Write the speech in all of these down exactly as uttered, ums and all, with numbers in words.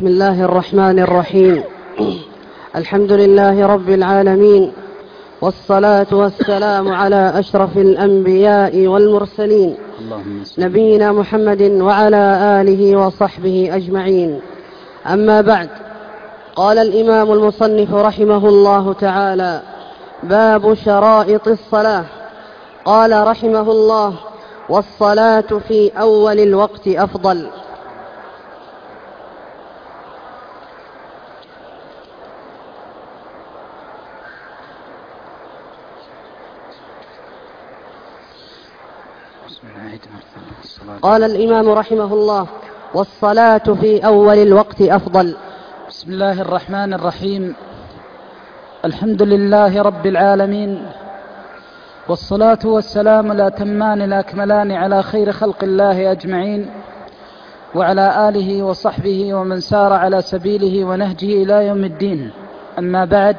بسم الله الرحمن الرحيم. الحمد لله رب العالمين، والصلاة والسلام على أشرف الأنبياء والمرسلين، نبينا محمد وعلى آله وصحبه أجمعين. أما بعد، قال الإمام المصنف رحمه الله تعالى: باب شرائط الصلاة. قال رحمه الله: والصلاة في أول الوقت أفضل. قال الإمام رحمه الله: والصلاة في أول الوقت أفضل. بسم الله الرحمن الرحيم. الحمد لله رب العالمين، والصلاة والسلام الأتمان الأكملان على خير خلق الله أجمعين، وعلى آله وصحبه ومن سار على سبيله ونهجه إلى يوم الدين. أما بعد،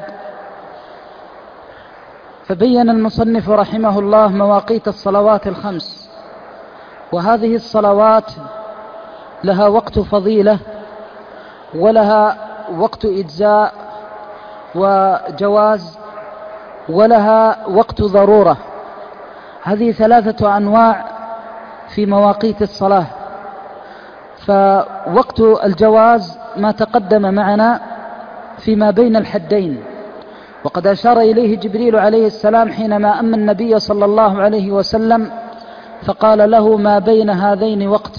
فبين المصنف رحمه الله مواقيت الصلوات الخمس، وهذه الصلوات لها وقت فضيلة ولها وقت إجزاء وجواز ولها وقت ضرورة. هذه ثلاثة أنواع في مواقيت الصلاة. فوقت الجواز ما تقدم معنا فيما بين الحدين، وقد أشار إليه جبريل عليه السلام حينما أمن النبي صلى الله عليه وسلم فقال له: ما بين هذين وقت.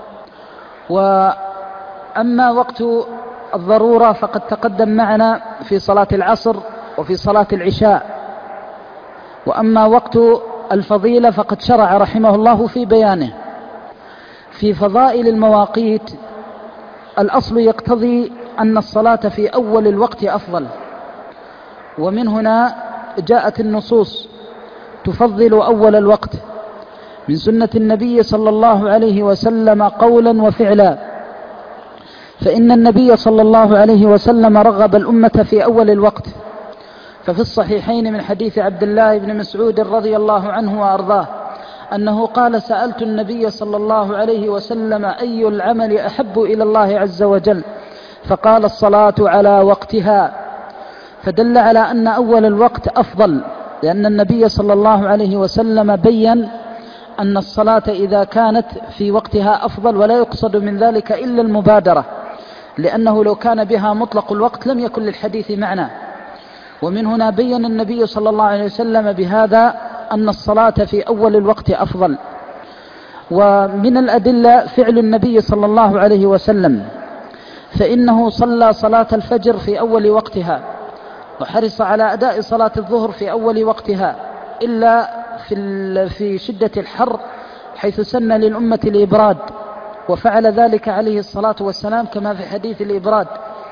وأما وقت الضرورة فقد تقدم معنا في صلاة العصر وفي صلاة العشاء. وأما وقت الفضيلة فقد شرع رحمه الله في بيانه. في فضائل المواقيت الأصل يقتضي أن الصلاة في أول الوقت أفضل، ومن هنا جاءت النصوص تفضل أول الوقت من سنة النبي صلى الله عليه وسلم قولا وفعلا. فإن النبي صلى الله عليه وسلم رغب الأمة في أول الوقت، ففي الصحيحين من حديث عبد الله بن مسعود رضي الله عنه وأرضاه أنه قال: سألت النبي صلى الله عليه وسلم: أي العمل أحب إلى الله عز وجل؟ فقال: الصلاة على وقتها. فدل على أن أول الوقت أفضل، لأن النبي صلى الله عليه وسلم بيّن أن الصلاة إذا كانت في وقتها أفضل، ولا يقصد من ذلك إلا المبادرة، لأنه لو كان بها مطلق الوقت لم يكن للحديث معنى. ومن هنا بيّن النبي صلى الله عليه وسلم بهذا أن الصلاة في أول الوقت أفضل. ومن الأدلة فعل النبي صلى الله عليه وسلم، فإنه صلى صلاة الفجر في أول وقتها، وحرص على أداء صلاة الظهر في أول وقتها، إلا في في شدة الحر حيث سن للأمة الإبراد، وفعل ذلك عليه الصلاة والسلام كما في حديث الإبراد.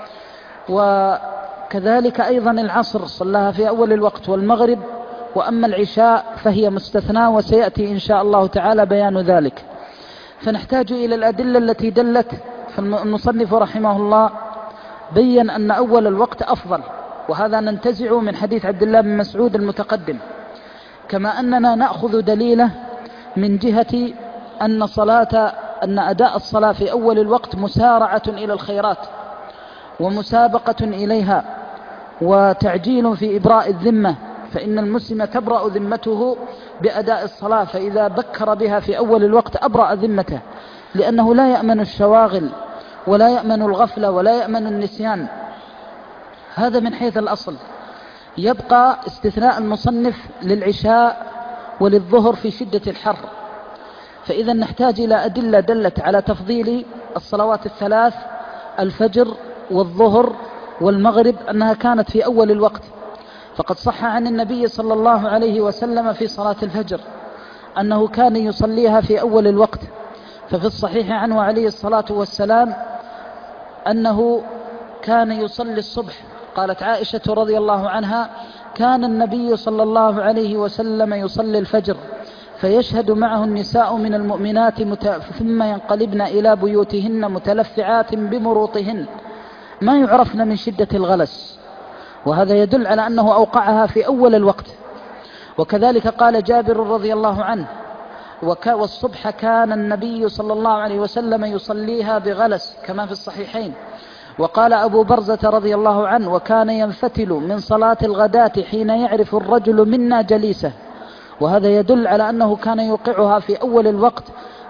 وكذلك أيضا العصر صلاها في أول الوقت، والمغرب. وأما العشاء فهي مستثنى، وسيأتي إن شاء الله تعالى بيان ذلك. فنحتاج إلى الأدلة التي دلت. فالمصنف رحمه الله بيّن أن أول الوقت أفضل، وهذا ننتزع من حديث عبد الله بن مسعود المتقدم، كما أننا نأخذ دليله من جهة أن صلاة أن أداء الصلاة في أول الوقت مسارعة إلى الخيرات ومسابقة إليها وتعجيل في إبراء الذمة، فإن المسلم تبرأ ذمته بأداء الصلاة، فإذا بكر بها في أول الوقت أبرأ ذمته، لأنه لا يأمن الشواغل ولا يأمن الغفلة ولا يأمن النسيان. هذا من حيث الأصل. يبقى استثناء المصنف للعشاء وللظهر في شدة الحر. فإذا نحتاج إلى أدلة دلت على تفضيل الصلوات الثلاث، الفجر والظهر والمغرب، أنها كانت في أول الوقت. فقد صح عن النبي صلى الله عليه وسلم في صلاة الفجر أنه كان يصليها في أول الوقت. ففي الصحيح عنه عليه الصلاة والسلام أنه كان يصلي الصبح. قالت عائشة رضي الله عنها: كان النبي صلى الله عليه وسلم يصلي الفجر فيشهد معه النساء من المؤمنات مت... ثم ينقلبن إلى بيوتهن متلفعات بمروطهن ما يعرفن من شدة الغلس. وهذا يدل على أنه أوقعها في أول الوقت. وكذلك قال جابر رضي الله عنه: وك... والصبح كان النبي صلى الله عليه وسلم يصليها بغلس، كما في الصحيحين. وقال أبو برزة رضي الله عنه: وكان ينفتل من صلاة الغداة حين يعرف الرجل منا جليسه. وهذا يدل على أنه كان يوقعها في أول الوقت،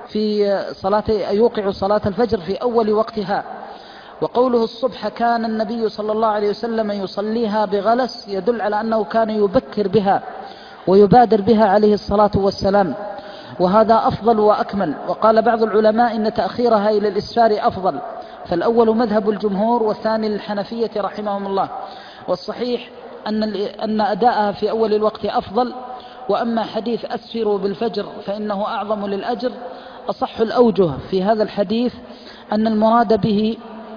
في صلاة يوقع صلاة الفجر في أول وقتها. وقوله الصبح كان النبي صلى الله عليه وسلم يصليها بغلس يدل على أنه كان يبكر بها ويبادر بها عليه الصلاة والسلام، وهذا أفضل وأكمل. وقال بعض العلماء إن تأخيرها إلى الإسفار أفضل، فالأول مذهب الجمهور والثاني للحنفية رحمهم الله. والصحيح أن أن أداءها في أول الوقت أفضل. وأما حديث أسفروا بالفجر فإنه أعظم للأجر، أصح الأوجه في هذا الحديث أن المراد به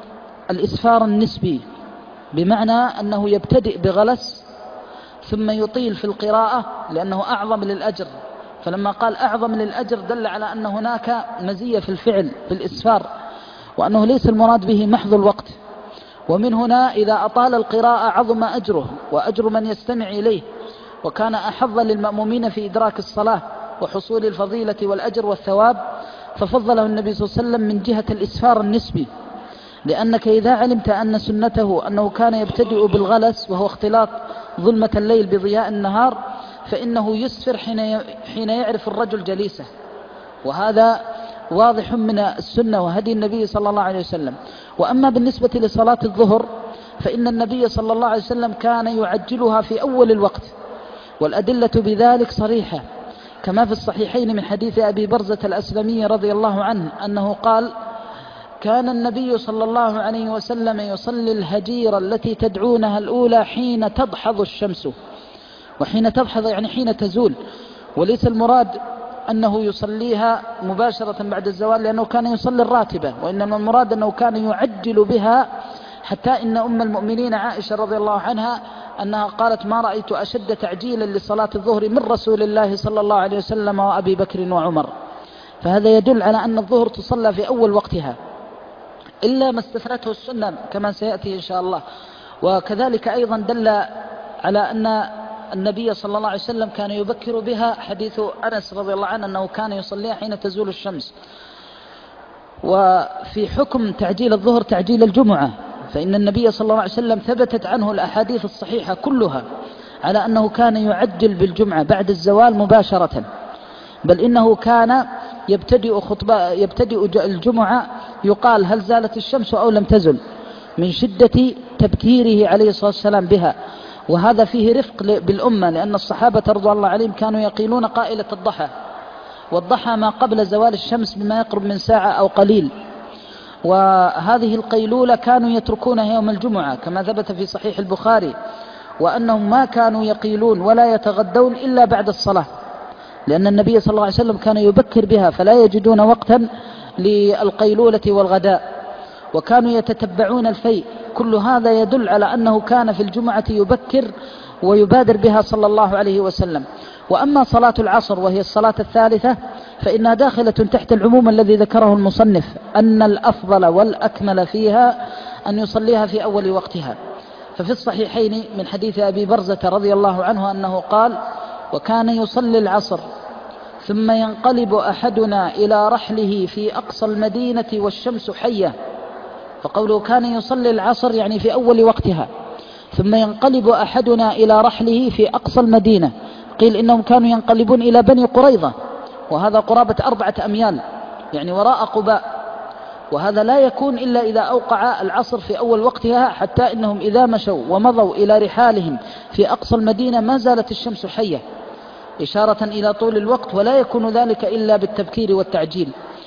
الإسفار النسبي، بمعنى أنه يبتدئ بغلس ثم يطيل في القراءة لأنه أعظم للأجر. فلما قال أعظم للأجر دل على أن هناك مزية في الفعل في الإسفار، وأنه ليس المراد به محض الوقت. ومن هنا إذا أطال القراءة عظم أجره وأجر من يستمع إليه، وكان أحظ للمأمومين في إدراك الصلاة وحصول الفضيلة والأجر والثواب، ففضله النبي صلى الله عليه وسلم من جهة الإسفار النسبي. لأنك إذا علمت أن سنته أنه كان يبتدئ بالغلس وهو اختلاط ظلمة الليل بضياء النهار، فإنه يسفر حين يعرف الرجل جليسه، وهذا واضح من السنة وهدي النبي صلى الله عليه وسلم. وأما بالنسبة لصلاة الظهر فإن النبي صلى الله عليه وسلم كان يعجلها في أول الوقت، والأدلة بذلك صريحة، كما في الصحيحين من حديث أبي برزة الأسلمي رضي الله عنه أنه قال: كان النبي صلى الله عليه وسلم يصلي الهجيرة التي تدعونها الأولى حين تضحض الشمس. وحين تضحض يعني حين تزول، وليس المراد أنه يصليها مباشرة بعد الزوال، لأنه كان يصلي الراتبة، وإنما المراد أنه كان يعجل بها، حتى إن أم المؤمنين عائشة رضي الله عنها أنها قالت: ما رأيت أشد تعجيلا لصلاة الظهر من رسول الله صلى الله عليه وسلم وأبي بكر وعمر. فهذا يدل على أن الظهر تصلى في أول وقتها، إلا ما استثنته السنة كما سيأتي إن شاء الله. وكذلك أيضا دل على أن النبي صلى الله عليه وسلم كان يبكر بها حديث أنس رضي الله عنه أنه كان يصليها حين تزول الشمس. وفي حكم تعجيل الظهر تعجيل الجمعة، فإن النبي صلى الله عليه وسلم ثبتت عنه الأحاديث الصحيحة كلها على أنه كان يعجل بالجمعة بعد الزوال مباشرة، بل إنه كان يبتدئ خطبة يبتدئ الجمعة يقال: هل زالت الشمس أو لم تزل، من شدة تبكيره عليه الصلاة والسلام بها. وهذا فيه رفق بالأمة، لأن الصحابة رضي الله عليهم كانوا يقيلون قائلة الضحى، والضحى ما قبل زوال الشمس بما يقرب من ساعة أو قليل، وهذه القيلولة كانوا يتركونها يوم الجمعة كما ثبت في صحيح البخاري، وأنهم ما كانوا يقيلون ولا يتغدون إلا بعد الصلاة، لأن النبي صلى الله عليه وسلم كان يبكر بها، فلا يجدون وقتا للقيلولة والغداء، وكانوا يتتبعون الفيء. كل هذا يدل على أنه كان في الجمعة يبكر ويبادر بها صلى الله عليه وسلم. وأما صلاة العصر وهي الصلاة الثالثة فإنها داخلة تحت العموم الذي ذكره المصنف، أن الأفضل والأكمل فيها أن يصليها في أول وقتها. ففي الصحيحين من حديث أبي برزة رضي الله عنه أنه قال: وكان يصلي العصر ثم ينقلب أحدنا إلى رحله في أقصى المدينة والشمس حية. فقوله كان يصلي العصر يعني في أول وقتها، ثم ينقلب أحدنا إلى رحله في أقصى المدينة. قيل إنهم كانوا ينقلبون إلى بني قريظة، وهذا قرابة أربعة أميال يعني وراء قباء، وهذا لا يكون إلا إذا أوقع العصر في أول وقتها، حتى إنهم إذا مشوا ومضوا إلى رحالهم في أقصى المدينة ما زالت الشمس حية، إشارة إلى طول الوقت، ولا يكون ذلك إلا بالتبكير والتعجيل.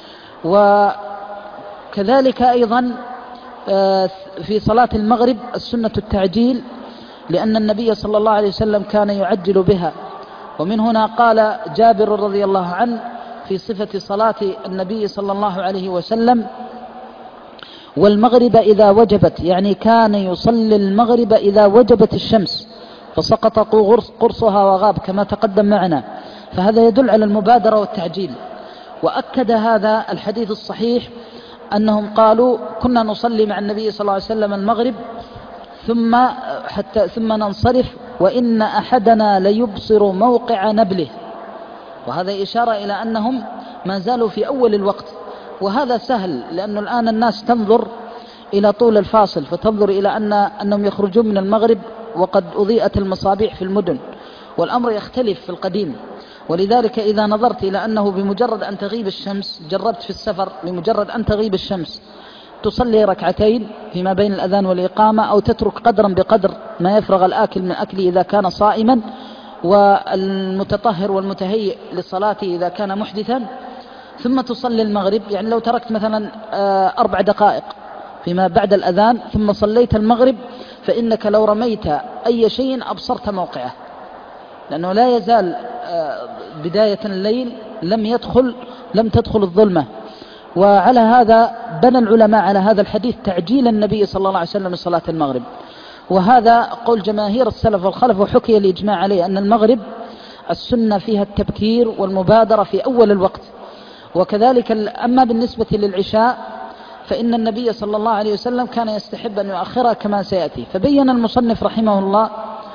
وكذلك أيضا في صلاة المغرب السنة التعجيل، لأن النبي صلى الله عليه وسلم كان يعجل بها. ومن هنا قال جابر رضي الله عنه في صفة صلاة النبي صلى الله عليه وسلم: والمغرب إذا وجبت، يعني كان يصلي المغرب إذا وجبت الشمس فسقط قرصها وغاب كما تقدم معنا. فهذا يدل على المبادرة والتعجيل. وأكد هذا الحديث الصحيح أنهم قالوا: كنا نصلي مع النبي صلى الله عليه وسلم المغرب ثم حتى ثم ننصرف وإن أحدنا ليبصر موقع نبله. وهذا إشارة إلى أنهم ما زالوا في أول الوقت، وهذا سهل، لأن الآن الناس تنظر إلى طول الفاصل فتنظر إلى أن أنهم يخرجون من المغرب وقد أضيئت المصابيح في المدن، والأمر يختلف في القديم. ولذلك إذا نظرت إلى أنه بمجرد أن تغيب الشمس، جربت في السفر بمجرد أن تغيب الشمس تصلي ركعتين فيما بين الأذان والإقامة، أو تترك قدرا بقدر ما يفرغ الآكل من أكله إذا كان صائما، والمتطهر والمتهيئ للصلاة إذا كان محدثا، ثم تصلي المغرب. يعني لو تركت مثلا أربع دقائق فيما بعد الأذان ثم صليت المغرب، فإنك لو رميت أي شيء أبصرت موقعه، لأنه لا يزال بداية الليل لم يدخل لم تدخل الظلمة. وعلى هذا بنى العلماء على هذا الحديث تعجيل النبي صلى الله عليه وسلم لصلاة المغرب، وهذا قول جماهير السلف والخلف، وحكي الإجماع عليه أن المغرب السنة فيها التبكير والمبادرة في أول الوقت. وكذلك أما بالنسبة للعشاء فإن النبي صلى الله عليه وسلم كان يستحب أن يؤخرها كما سيأتي. فبين المصنف رحمه الله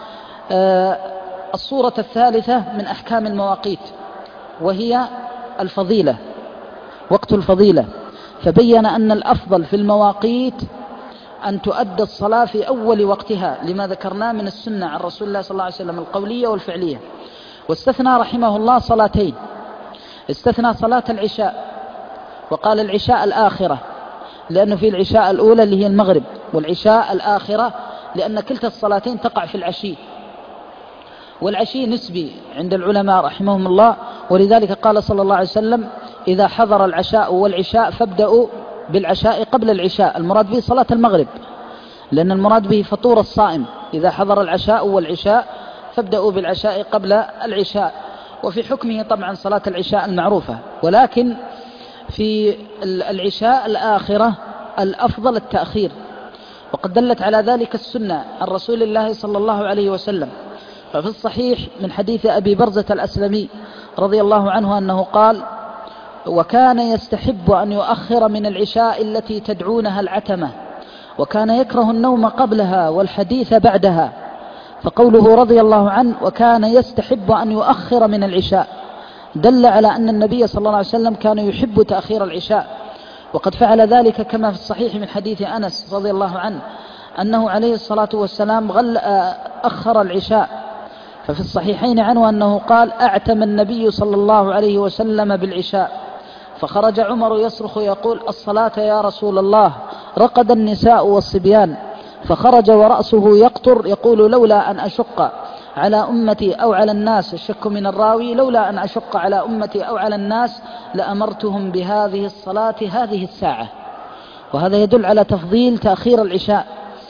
الصورة الثالثة من أحكام المواقيت، وهي الفضيلة، وقت الفضيلة. فبين أن الأفضل في المواقيت أن تؤدى الصلاة في أول وقتها، لما ذكرناه من السنة عن رسول الله صلى الله عليه وسلم القولية والفعلية. واستثنى رحمه الله صلاتين، استثنى صلاة العشاء وقال العشاء الآخرة، لأنه في العشاء الأولى اللي هي المغرب، والعشاء الآخرة لأن كلتا الصلاتين تقع في العشي، والعشي نسبي عند العلماء رحمهم الله. ولذلك قال صلى الله عليه وسلم إذا حضر العشاء والعشاء فابدأوا بالعشاء قبل العشاء، المراد به صلاة المغرب، لأن المراد به فطور الصائم. إذا حضر العشاء والعشاء فابدأوا بالعشاء قبل العشاء. وفي حكمه طبعا صلاة العشاء المعروفة، ولكن في العشاء الآخرة الأفضل التأخير، وقد دلت على ذلك السنة عن رسول الله صلى الله عليه وسلم. ففي الصحيح من حديث أبي برزة الأسلمي رضي الله عنه أنه قال وكان يستحب أن يؤخر من العشاء التي تدعونها العتمة، وكان يكره النوم قبلها والحديث بعدها. فقوله رضي الله عنه وكان يستحب أن يؤخر من العشاء دل على أن النبي صلى الله عليه وسلم كان يحب تأخير العشاء، وقد فعل ذلك كما في الصحيح من حديث أنس رضي الله عنه أنه عليه الصلاة والسلام غل أخر العشاء. ففي الصحيحين عنه أنه قال أعتم النبي صلى الله عليه وسلم بالعشاء، فخرج عمر يصرخ يقول الصلاة يا رسول الله، رقد النساء والصبيان، فخرج ورأسه يقطر يقول لولا أن أشق على أمتي أو على الناس، الشك من الراوي، لولا أن أشق على أمتي أو على الناس لأمرتهم بهذه الصلاة هذه الساعة. وهذا يدل على تفضيل تأخير العشاء.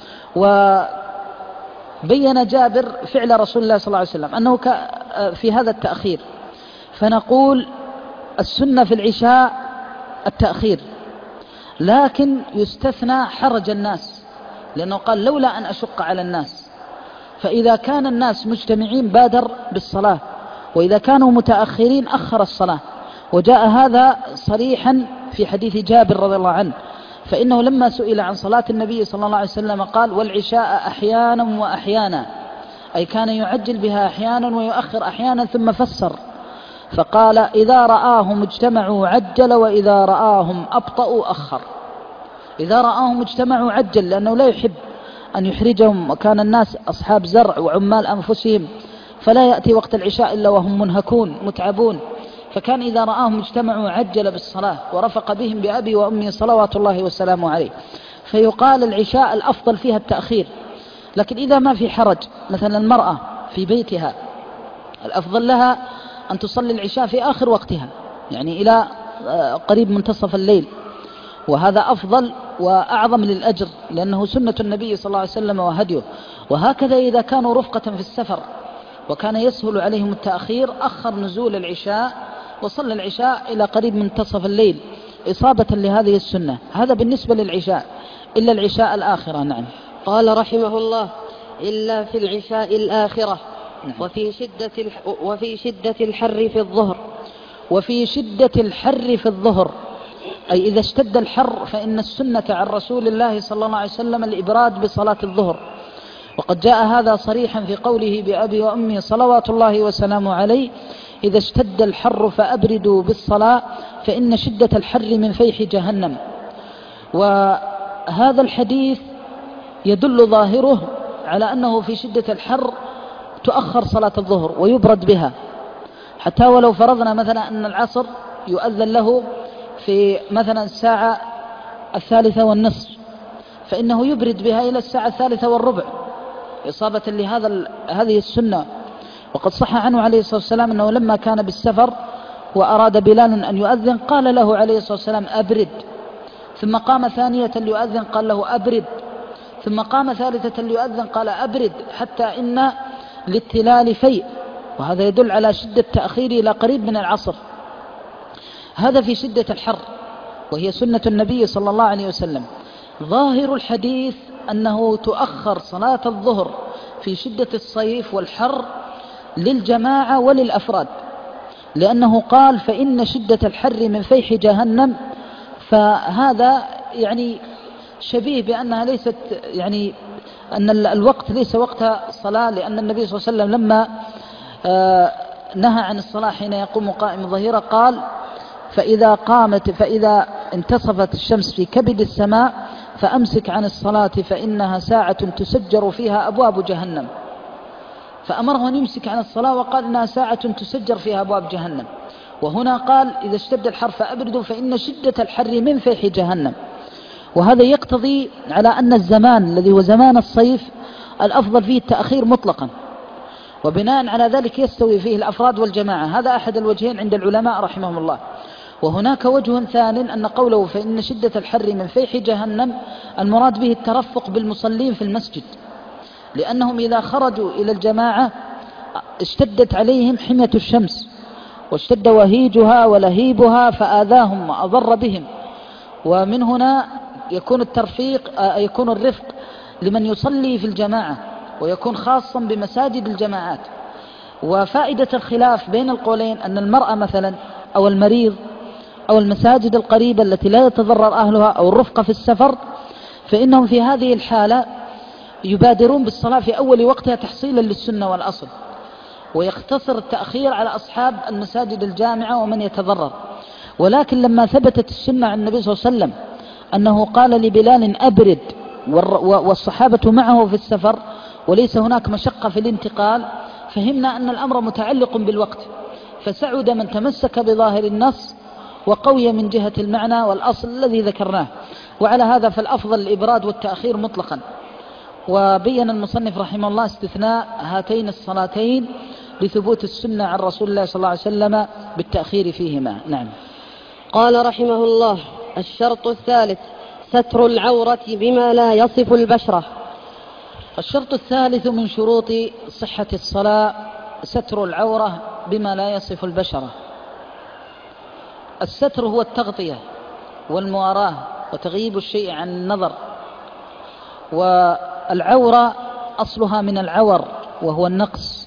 وبين جابر فعل رسول الله صلى الله عليه وسلم أنه في هذا التأخير. فنقول السنة في العشاء التأخير، لكن يستثنى حرج الناس، لأنه قال لولا أن أشق على الناس. فإذا كان الناس مجتمعين بادر بالصلاة، وإذا كانوا متأخرين أخر الصلاة. وجاء هذا صريحا في حديث جابر رضي الله عنه، فإنه لما سئل عن صلاة النبي صلى الله عليه وسلم قال والعشاء أحيانا وأحيانا، أي كان يعجل بها أحيانا ويؤخر أحيانا، ثم فسر فقال إذا رآهم اجتمعوا عجل وإذا رآهم أبطأوا أخر. إذا رآهم اجتمعوا عجل، لأنه لا يحب أن يحرجهم، وكان الناس أصحاب زرع وعمال أنفسهم، فلا يأتي وقت العشاء إلا وهم منهكون متعبون. فكان إذا رآهم اجتمعوا عجل بالصلاة ورفق بهم بأبي وأمي صلوات الله وسلامه عليه. فيقال العشاء الأفضل فيها التأخير. لكن إذا ما في حرج، مثلا المرأة في بيتها الأفضل لها أن تصلي العشاء في آخر وقتها، يعني إلى قريب منتصف الليل، وهذا أفضل وأعظم للأجر، لأنه سنة النبي صلى الله عليه وسلم وهديه. وهكذا إذا كانوا رفقة في السفر وكان يسهل عليهم التأخير أخر نزول العشاء وصلى العشاء إلى قريب منتصف الليل إصابة لهذه السنة. هذا بالنسبة للعشاء، إلا العشاء الآخرة. نعم. قال رحمه الله إلا في العشاء الآخرة. نعم. وفي شدة الح... وفي شدة الحر في الظهر. وفي شدة الحر في الظهر، أي إذا اشتد الحر فإن السنة عن رسول الله صلى الله عليه وسلم الإبراد بصلاة الظهر. وقد جاء هذا صريحا في قوله بأبي وأمي صلوات الله وسلامه عليه إذا اشتد الحر فأبردوا بالصلاة فإن شدة الحر من فيح جهنم. وهذا الحديث يدل ظاهره على أنه في شدة الحر تؤخر صلاة الظهر ويبرد بها، حتى ولو فرضنا مثلا أن العصر يؤذن له في مثلا الساعة الثالثة والنصف، فإنه يبرد بها إلى الساعة الثالثة والربع إصابة لهذا هذه السنة. وقد صح عنه عليه الصلاة والسلام أنه لما كان بالسفر وأراد بلال أن يؤذن قال له عليه الصلاة والسلام أبرد، ثم قام ثانية ليؤذن قال له أبرد، ثم قام ثالثة ليؤذن قال أبرد، حتى إن للتلال فيء، وهذا يدل على شدة تأخير إلى قريب من العصر. هذا في شدة الحر، وهي سنة النبي صلى الله عليه وسلم. ظاهر الحديث أنه تؤخر صلاة الظهر في شدة الصيف والحر للجماعة وللأفراد، لأنه قال فإن شدة الحر من فيح جهنم، فهذا يعني شبيه بأنها ليست يعني أن الوقت ليس وقت الصلاة، لأن النبي صلى الله عليه وسلم لما نهى عن الصلاة حين يقوم قائم الظهيرة قال فإذا قامت فإذا انتصفت الشمس في كبد السماء فأمسك عن الصلاة فإنها ساعة تسجر فيها أبواب جهنم، فأمره أن يمسك عن الصلاة وقال إنها ساعة تسجر فيها أبواب جهنم. وهنا قال إذا اشتد الحر فأبردوا فإن شدة الحر من فيح جهنم. وهذا يقتضي على أن الزمان الذي هو زمان الصيف الأفضل فيه التأخير مطلقا، وبناء على ذلك يستوي فيه الأفراد والجماعة. هذا أحد الوجهين عند العلماء رحمهم الله. وهناك وجه ثاني أن قوله فإن شدة الحر من فيح جهنم المراد به الترفق بالمصلين في المسجد، لأنهم إذا خرجوا إلى الجماعة اشتدت عليهم حمية الشمس واشتد وهيجها ولهيبها فآذاهم وأضر بهم. ومن هنا يكون الترفيق يكون الرفق لمن يصلي في الجماعة، ويكون خاصا بمساجد الجماعات. وفائدة الخلاف بين القولين أن المرأة مثلا أو المريض أو المساجد القريبة التي لا يتضرر أهلها أو الرفقة في السفر، فإنهم في هذه الحالة يبادرون بالصلاة في أول وقتها تحصيلا للسنة والأصل، ويقتصر التأخير على أصحاب المساجد الجامعة ومن يتضرر. ولكن لما ثبتت السنة عن النبي صلى الله عليه وسلم أنه قال لبلال أبرد والصحابة معه في السفر وليس هناك مشقة في الانتقال، فهمنا أن الأمر متعلق بالوقت، فسعد من تمسك بظاهر النص وقوي من جهة المعنى والأصل الذي ذكرناه. وعلى هذا فالأفضل الإبراد والتأخير مطلقا. وبين المصنف رحمه الله استثناء هاتين الصلاتين لثبوت السنة عن رسول الله صلى الله عليه وسلم بالتأخير فيهما. نعم. قال رحمه الله: الشرط الثالث ستر العورة بما لا يصف البشرة. الشرط الثالث من شروط صحة الصلاة ستر العورة بما لا يصف البشرة. الستر هو التغطية والمواراة وتغييب الشيء عن النظر. والعورة أصلها من العور وهو النقص،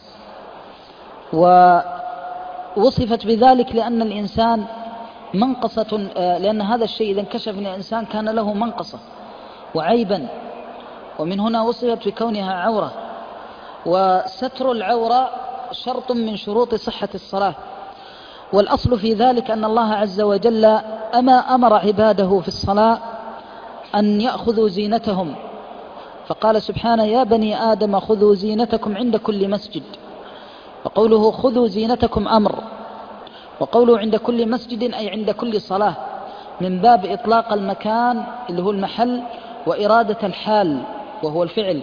ووصفت بذلك لأن الإنسان منقصة، لأن هذا الشيء إذا انكشف من الإنسان كان له منقصة وعيبا، ومن هنا وصفت بكونها عورة. وستر العورة شرط من شروط صحة الصلاة. والأصل في ذلك أن الله عز وجل أما أمر عباده في الصلاة أن يأخذوا زينتهم، فقال سبحانه: يا بني آدم خذوا زينتكم عند كل مسجد. وقوله خذوا زينتكم أمر، وقوله عند كل مسجد أي عند كل صلاة، من باب إطلاق المكان اللي هو المحل وإرادة الحال وهو الفعل.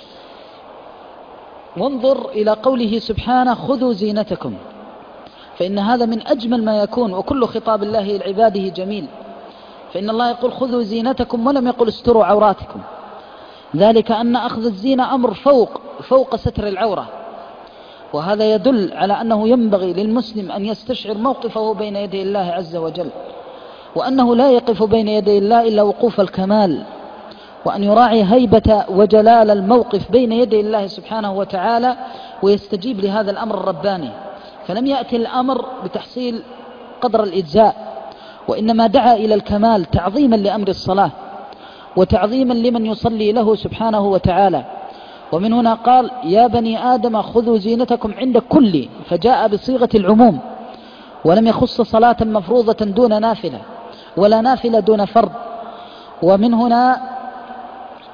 وانظر إلى قوله سبحانه خذوا زينتكم، فإن هذا من أجمل ما يكون، وكل خطاب الله لعباده جميل. فإن الله يقول خذوا زينتكم ولم يقل استروا عوراتكم، ذلك أن أخذ الزينة أمر فوق فوق ستر العورة. وهذا يدل على أنه ينبغي للمسلم أن يستشعر موقفه بين يدي الله عز وجل، وأنه لا يقف بين يدي الله إلا وقوف الكمال، وأن يراعي هيبة وجلال الموقف بين يدي الله سبحانه وتعالى ويستجيب لهذا الأمر الرباني. فلم يأتي الأمر بتحصيل قدر الإجزاء، وإنما دعا إلى الكمال تعظيما لأمر الصلاة وتعظيما لمن يصلي له سبحانه وتعالى. ومن هنا قال: يا بني آدم خذوا زينتكم عند كل، فجاء بصيغة العموم ولم يخص صلاة مفروضة دون نافلة ولا نافلة دون فرض. ومن هنا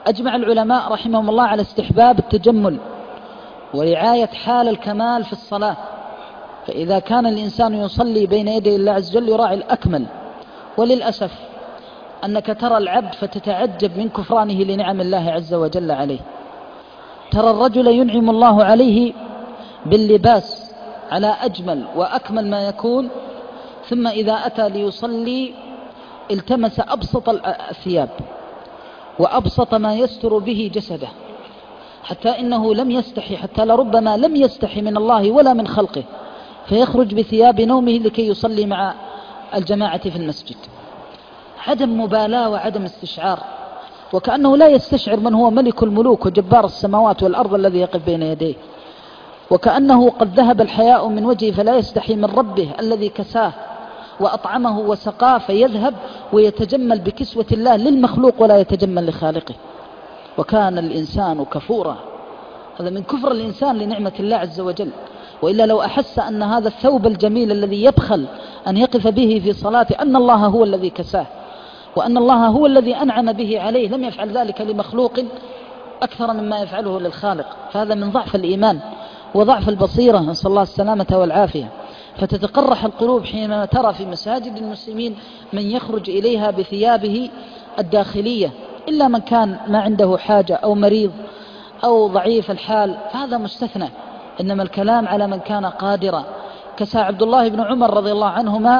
أجمع العلماء رحمهم الله على استحباب التجمل ورعاية حال الكمال في الصلاة، فإذا كان الإنسان يصلي بين يدي الله عز وجل يراعي الأكمل. وللأسف أنك ترى العبد فتتعجب من كفرانه لنعم الله عز وجل عليه. ترى الرجل ينعم الله عليه باللباس على أجمل وأكمل ما يكون، ثم إذا أتى ليصلي التمس أبسط الثياب وأبسط ما يستر به جسده، حتى إنه لم يستحي، حتى لربما لم يستحي من الله ولا من خلقه، فيخرج بثياب نومه لكي يصلي مع الجماعة في المسجد. عدم مبالاة وعدم استشعار، وكأنه لا يستشعر من هو ملك الملوك وجبار السماوات والأرض الذي يقف بين يديه، وكأنه قد ذهب الحياء من وجهه فلا يستحي من ربه الذي كساه وأطعمه وسقاه، فيذهب ويتجمل بكسوة الله للمخلوق ولا يتجمل لخالقه. وكان الإنسان كفورا، هذا من كفر الإنسان لنعمة الله عز وجل. وإلا لو أحس أن هذا الثوب الجميل الذي يبخل أن يقف به في صلاته أن الله هو الذي كساه وأن الله هو الذي أنعم به عليه، لم يفعل ذلك لمخلوق أكثر مما يفعله للخالق. فهذا من ضعف الإيمان وضعف البصيرة، نسأل الله السلامة والعافية. فتتقرح القلوب حينما ترى في مساجد المسلمين من يخرج إليها بثيابه الداخلية، إلا من كان ما عنده حاجة أو مريض أو ضعيف الحال فهذا مستثنى، إنما الكلام على من كان قادرا. كسى عبد الله بن عمر رضي الله عنهما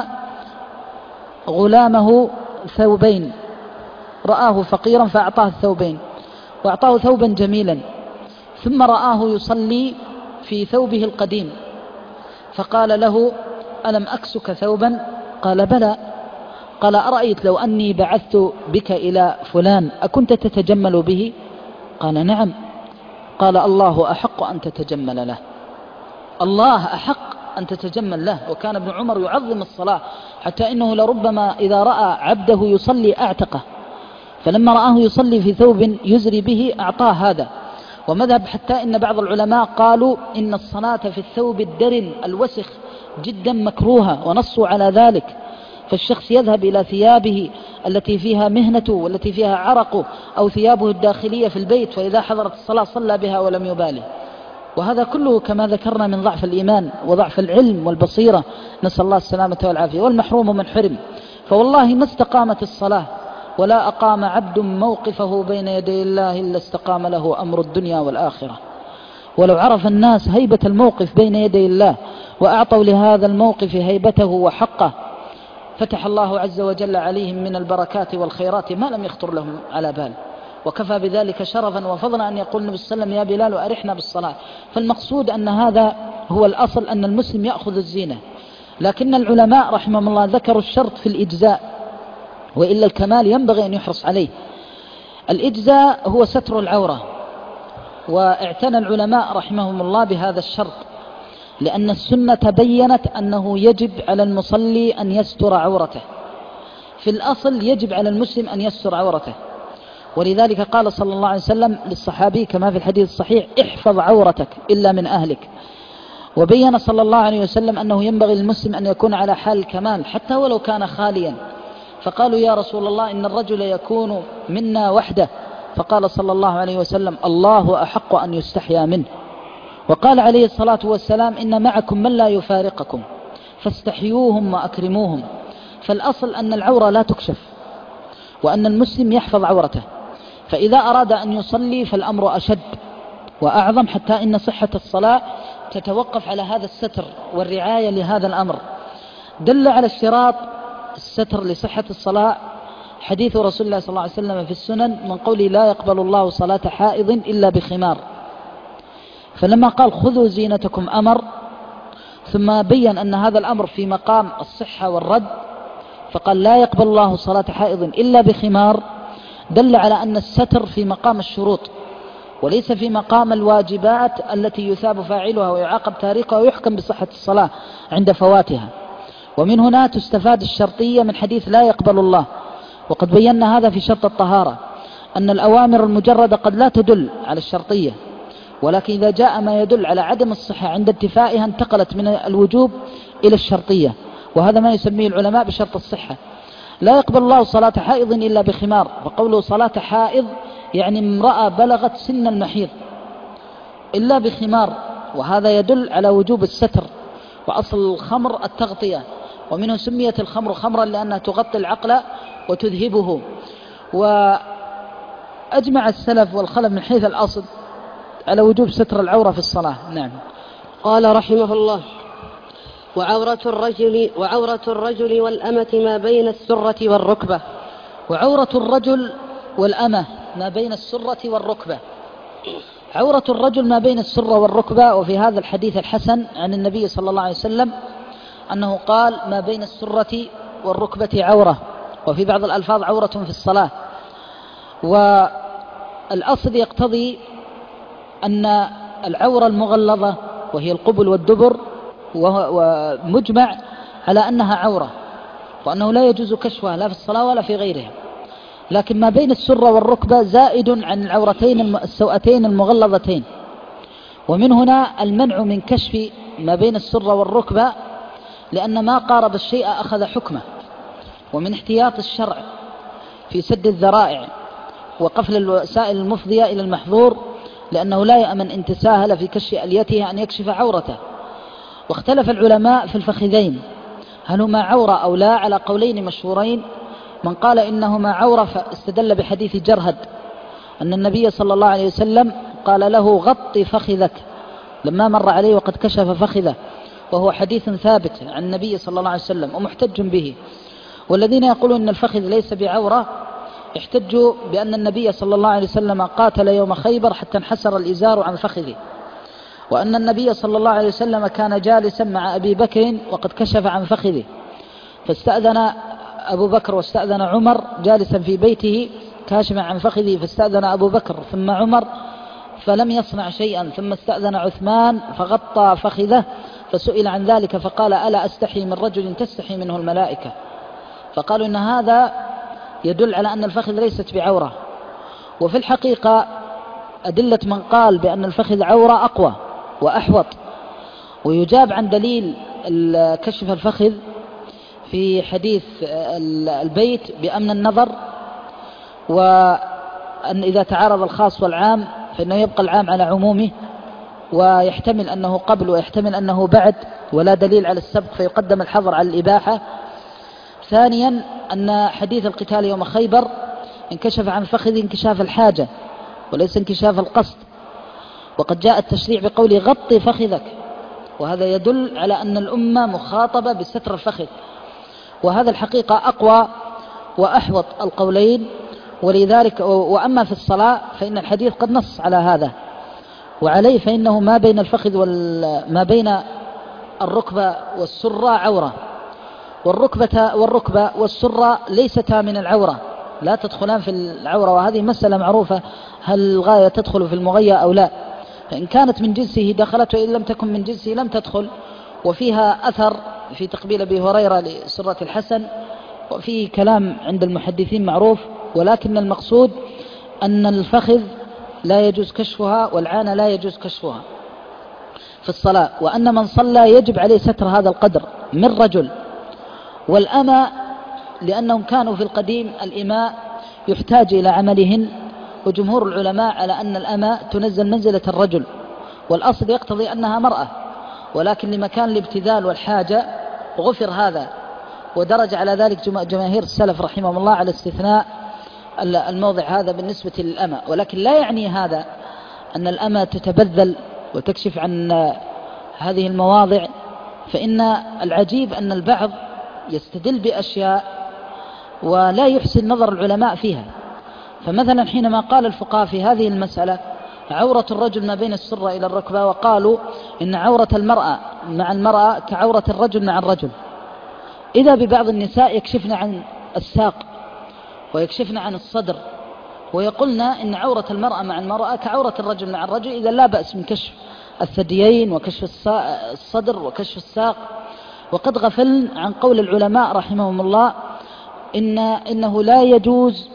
غلامه ثوبين، رآه فقيرا فأعطاه الثوبين، وأعطاه ثوبا جميلا، ثم رآه يصلي في ثوبه القديم فقال له: ألم أكسك ثوبا؟ قال: بلى. قال: أرأيت لو أني بعثت بك إلى فلان أكنت تتجمل به؟ قال: نعم. قال: الله أحق أن تتجمل له، الله أحق أن تتجمل له. وكان ابن عمر يعظم الصلاة حتى إنه لربما إذا رأى عبده يصلي أعتقه، فلما رآه يصلي في ثوب يزري به أعطاه هذا. ومذهب حتى إن بعض العلماء قالوا إن الصلاة في الثوب الدرن الوسخ جدا مكروهة، ونصوا على ذلك. فالشخص يذهب إلى ثيابه التي فيها مهنته والتي فيها عرقه أو ثيابه الداخلية في البيت، وإذا حضرت الصلاة صلى بها ولم يبالي. وهذا كله كما ذكرنا من ضعف الإيمان وضعف العلم والبصيرة، نسأل الله السلامة والعافية. والمحروم من حرم، فوالله ما استقامت الصلاة ولا أقام عبد موقفه بين يدي الله إلا استقام له أمر الدنيا والآخرة. ولو عرف الناس هيبة الموقف بين يدي الله وأعطوا لهذا الموقف هيبته وحقه فتح الله عز وجل عليهم من البركات والخيرات ما لم يخطر لهم على بال. وكفى بذلك شرفا وفضلا أن يقول النبي صلى الله عليه وسلم: يا بلال أرحنا بالصلاة. فالمقصود أن هذا هو الأصل، أن المسلم يأخذ الزينة. لكن العلماء رحمهم الله ذكروا الشرط في الإجزاء، وإلا الكمال ينبغي أن يحرص عليه. الإجزاء هو ستر العورة، واعتنى العلماء رحمهم الله بهذا الشرط، لأن السنة بيّنت أنه يجب على المصلي أن يستر عورته. في الأصل يجب على المسلم أن يستر عورته، ولذلك قال صلى الله عليه وسلم للصحابي كما في الحديث الصحيح: احفظ عورتك إلا من أهلك. وبين صلى الله عليه وسلم أنه ينبغي للمسلم أن يكون على حال الكمال حتى ولو كان خاليا. فقالوا: يا رسول الله إن الرجل يكون منا وحده. فقال صلى الله عليه وسلم: الله أحق أن يستحيا منه. وقال عليه الصلاة والسلام: إن معكم من لا يفارقكم فاستحيوهم وأكرموهم. فالأصل أن العورة لا تكشف، وأن المسلم يحفظ عورته. فإذا أراد أن يصلي فالأمر أشد وأعظم، حتى إن صحة الصلاة تتوقف على هذا الستر والرعاية لهذا الأمر. دل على اشتراط الستر لصحة الصلاة حديث رسول الله صلى الله عليه وسلم في السنن من قوله: لا يقبل الله صلاة حائض إلا بخمار. فلما قال: خذوا زينتكم أمر، ثم بيّن أن هذا الأمر في مقام الصحة والرد، فقال: لا يقبل الله صلاة حائض إلا بخمار، دل على أن الستر في مقام الشروط وليس في مقام الواجبات التي يثاب فاعلها ويعاقب تاركها ويحكم بصحة الصلاة عند فواتها. ومن هنا تستفاد الشرطية من حديث لا يقبل الله. وقد بينا هذا في شرط الطهارة، أن الأوامر المجردة قد لا تدل على الشرطية، ولكن إذا جاء ما يدل على عدم الصحة عند انتفائها انتقلت من الوجوب إلى الشرطية، وهذا ما يسميه العلماء بشرط الصحة. لا يقبل الله صلاة حائض إلا بخمار، وقوله صلاة حائض يعني امرأة بلغت سن المحيض إلا بخمار، وهذا يدل على وجوب الستر. وأصل الخمر التغطية، ومنه سميت الخمر خمرا لأنها تغطي العقل وتذهبه. وأجمع السلف والخلف من حيث الأصل على وجوب ستر العورة في الصلاة. نعم. قال رحمه الله: وعورة الرجل وعورة الرجل والأمة ما بين السرة والركبة. وعورة الرجل والأمة ما بين السرة والركبة. عورة الرجل ما بين السرة والركبة. وفي هذا الحديث الحسن عن النبي صلى الله عليه وسلم أنه قال: ما بين السرة والركبة عورة. وفي بعض الألفاظ: عورة في الصلاة. والأصل يقتضي أن العورة المغلظة وهي القبل والدبر ومجمع على أنها عورة، وأنه لا يجوز كشفها لا في الصلاة ولا في غيرها. لكن ما بين السرة والركبة زائد عن العورتين السوأتين المغلظتين. ومن هنا المنع من كشف ما بين السرة والركبة، لأن ما قارب الشيء أخذ حكمه. ومن احتياط الشرع في سد الذرائع وقفل الوسائل المفضية إلى المحظور، لأنه لا يأمن إن تساهل في كشف أليته أن يكشف عورته. واختلف العلماء في الفخذين هل هما عورة أو لا، على قولين مشهورين. من قال إنهما عورة فاستدل بحديث جرهد أن النبي صلى الله عليه وسلم قال له: غط فخذك، لما مر عليه وقد كشف فخذه، وهو حديث ثابت عن النبي صلى الله عليه وسلم ومحتج به. والذين يقولون أن الفخذ ليس بعورة احتجوا بأن النبي صلى الله عليه وسلم قاتل يوم خيبر حتى انحسر الإزار عن فخذه، وأن النبي صلى الله عليه وسلم كان جالسا مع أبي بكر وقد كشف عن فخذه، فاستأذن أبو بكر واستأذن عمر جالسا في بيته كاشفا عن فخذه، فاستأذن أبو بكر ثم عمر فلم يصنع شيئا، ثم استأذن عثمان فغطى فخذه، فسئل عن ذلك فقال: ألا أستحي من رجل تستحي منه الملائكة. فقالوا إن هذا يدل على أن الفخذ ليست بعورة. وفي الحقيقة أدلة من قال بأن الفخذ عورة أقوى وأحوط. ويجاب عن دليل كشف الفخذ في حديث البيت بأمن النظر، وأن إذا تعارض الخاص والعام فإنه يبقى العام على عمومه، ويحتمل أنه قبل ويحتمل أنه بعد، ولا دليل على السبق فيقدم الحظر على الإباحة. ثانيا أن حديث القتال يوم خيبر انكشف عن الفخذ انكشاف الحاجة وليس انكشاف القصد، وقد جاء التشريع بقول غط فخذك، وهذا يدل على أن الأمة مخاطبة بستر الفخذ. وهذا الحقيقة أقوى وأحوط القولين. ولذلك وأما في الصلاة فإن الحديث قد نص على هذا، وعليه فإنه ما بين الفخذ وما بين الركبة والسرة عورة، والركبة والركبة والسرة ليستا من العورة، لا تدخلان في العورة. وهذه مسألة معروفة، هل الغاية تدخل في المغية أو لا؟ فإن كانت من جنسه دخلت، وإن لم تكن من جنسه لم تدخل. وفيها أثر في تقبيل أبي هريرة لسرة الحسن، وفيه كلام عند المحدثين معروف. ولكن المقصود أن الفخذ لا يجوز كشفها والعانة لا يجوز كشفها في الصلاة، وأن من صلى يجب عليه ستر هذا القدر من رجل. والأمة لأنهم كانوا في القديم الإماء يحتاج إلى عملهن، وجمهور العلماء على أن الأمة تنزل منزلة الرجل، والأصل يقتضي أنها مرأة، ولكن لمكان الابتذال والحاجة غفر هذا. ودرج على ذلك جماهير السلف رحمهم الله على استثناء الموضع هذا بالنسبة للأمة. ولكن لا يعني هذا أن الأمة تتبذل وتكشف عن هذه المواضع، فإن العجيب أن البعض يستدل بأشياء ولا يحسن نظر العلماء فيها. فمثلا حينما قال الفقهاء في هذه المسألة عورة الرجل ما بين السرة إلى الركبة، وقالوا إن عورة المرأة مع المرأة كعورة الرجل مع الرجل، إذا ببعض النساء يكشفن عن الساق ويكشفن عن الصدر، ويقولنا إن عورة المرأة مع المرأة كعورة الرجل مع الرجل، إذا لا بأس من كشف الثديين وكشف الصدر وكشف الساق. وقد غفلن عن قول العلماء رحمهم الله إن إنه لا يجوز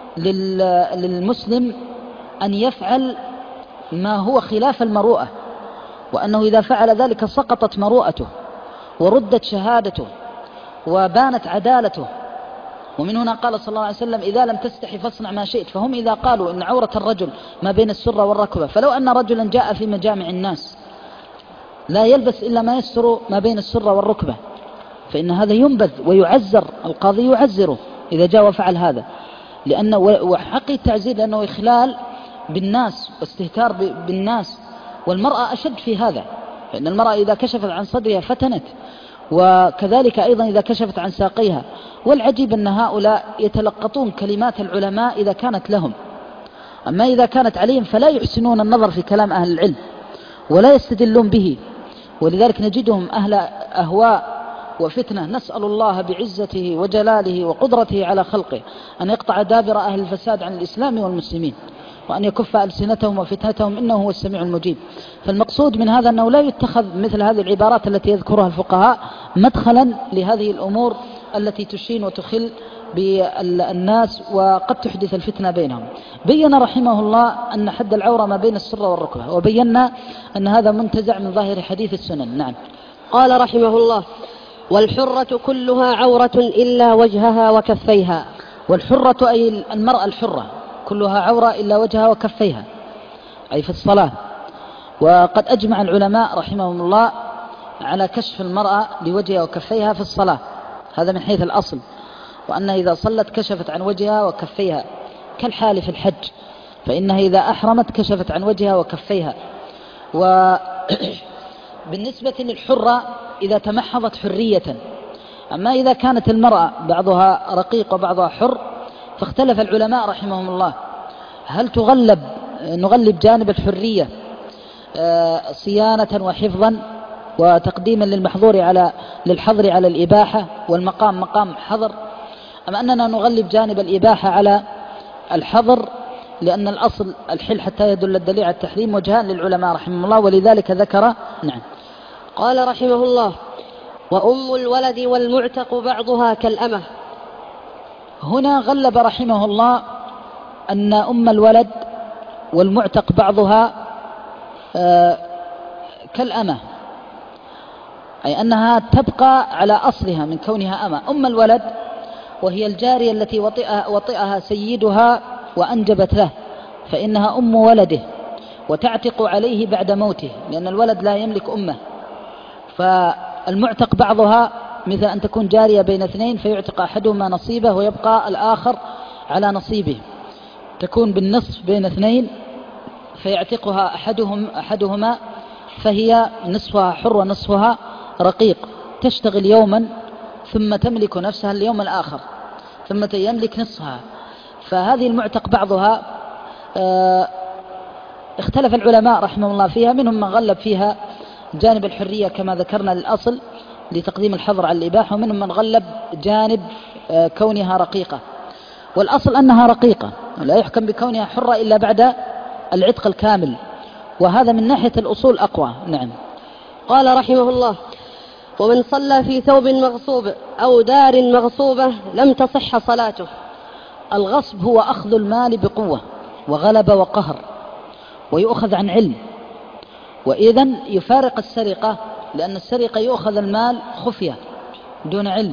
للمسلم أن يفعل ما هو خلاف المروءة، وأنه إذا فعل ذلك سقطت مروءته وردت شهادته وبانت عدالته. ومن هنا قال صلى الله عليه وسلم إذا لم تستحي فاصنع ما شئت. فهم إذا قالوا إن عورة الرجل ما بين السرة والركبة، فلو أن رجلا جاء في مجامع الناس لا يلبس إلا ما يستر ما بين السرة والركبة، فإن هذا ينبذ ويعزر، القاضي يعزره إذا جاء وفعل هذا، لأنه وحقي التعزير لأنه إخلال بالناس واستهتار بالناس، والمرأة أشد في هذا، فإن المرأة إذا كشفت عن صدرها فتنت، وكذلك أيضا إذا كشفت عن ساقيها. والعجيب أن هؤلاء يتلقطون كلمات العلماء إذا كانت لهم، أما إذا كانت عليهم فلا يحسنون النظر في كلام أهل العلم ولا يستدلون به، ولذلك نجدهم أهل أهواء وفتنة. نسأل الله بعزته وجلاله وقدرته على خلقه أن يقطع دابر أهل الفساد عن الإسلام والمسلمين، وأن يكف ألسنتهم وفتنتهم، إنه هو السميع المجيب. فالمقصود من هذا أنه لا يتخذ مثل هذه العبارات التي يذكرها الفقهاء مدخلا لهذه الأمور التي تشين وتخل بالناس وقد تحدث الفتنة بينهم. بين رحمه الله أن حد العورة ما بين السرة والركبة، وبينا أن هذا منتزع من ظاهر حديث السنن. نعم. قال رحمه الله: والحرة كلها عورة إلا وجهها وكفيها. والحرة أي المرأة الحرة كلها عورة إلا وجهها وكفيها، أي في الصلاة. وقد أجمع العلماء رحمهم الله على كشف المرأة لوجهها وكفيها في الصلاة، هذا من حيث الأصل، وأنها إذا صلت كشفت عن وجهها وكفيها كالحال في الحج، فإنها إذا أحرمت كشفت عن وجهها وكفيها. وبالنسبة للحرة إذا تمحضت حرية. أما إذا كانت المرأة بعضها رقيق وبعضها حر، فاختلف العلماء رحمهم الله هل تغلب نغلب جانب الحرية صيانة وحفظا وتقديما للمحظور على للحظر على الإباحة، والمقام مقام حظر، أم أننا نغلب جانب الإباحة على الحظر، لأن الأصل الحل حتى يدل الدليل على التحريم. وجهان للعلماء رحمهم الله، ولذلك ذكر. نعم. قال رحمه الله: وأم الولد والمعتق بعضها كالأمة. هنا غلب رحمه الله أن أم الولد والمعتق بعضها آه كالأمة، أي أنها تبقى على أصلها من كونها أمة. أم الولد وهي الجارية التي وطئها, وطئها سيدها وأنجبت له، فإنها أم ولده وتعتق عليه بعد موته، لأن الولد لا يملك أمه. فالمعتق بعضها مثل أن تكون جارية بين اثنين فيعتق أحدهما نصيبه ويبقى الآخر على نصيبه، تكون بالنصف بين اثنين فيعتقها أحدهم أحدهما فهي نصفها حر ونصفها رقيق، تشتغل يوما ثم تملك نفسها اليوم الآخر ثم يملك نصفها. فهذه المعتق بعضها اه اختلف العلماء رحمه الله فيها، منهم من غلب فيها جانب الحرية كما ذكرنا للأصل لتقديم الحظر على الإباحة، ومنهم من غلب جانب اه كونها رقيقة، والأصل أنها رقيقة لا يحكم بكونها حرة إلا بعد العتق الكامل، وهذا من ناحية الأصول أقوى. نعم. قال رحمه الله: ومن صلى في ثوب مغصوب أو دار مغصوبة لم تصح صلاته. الغصب هو أخذ المال بقوة وغلب وقهر، ويؤخذ عن علم، وإذن يفارق السرقة، لأن السرقة يؤخذ المال خفية دون علم،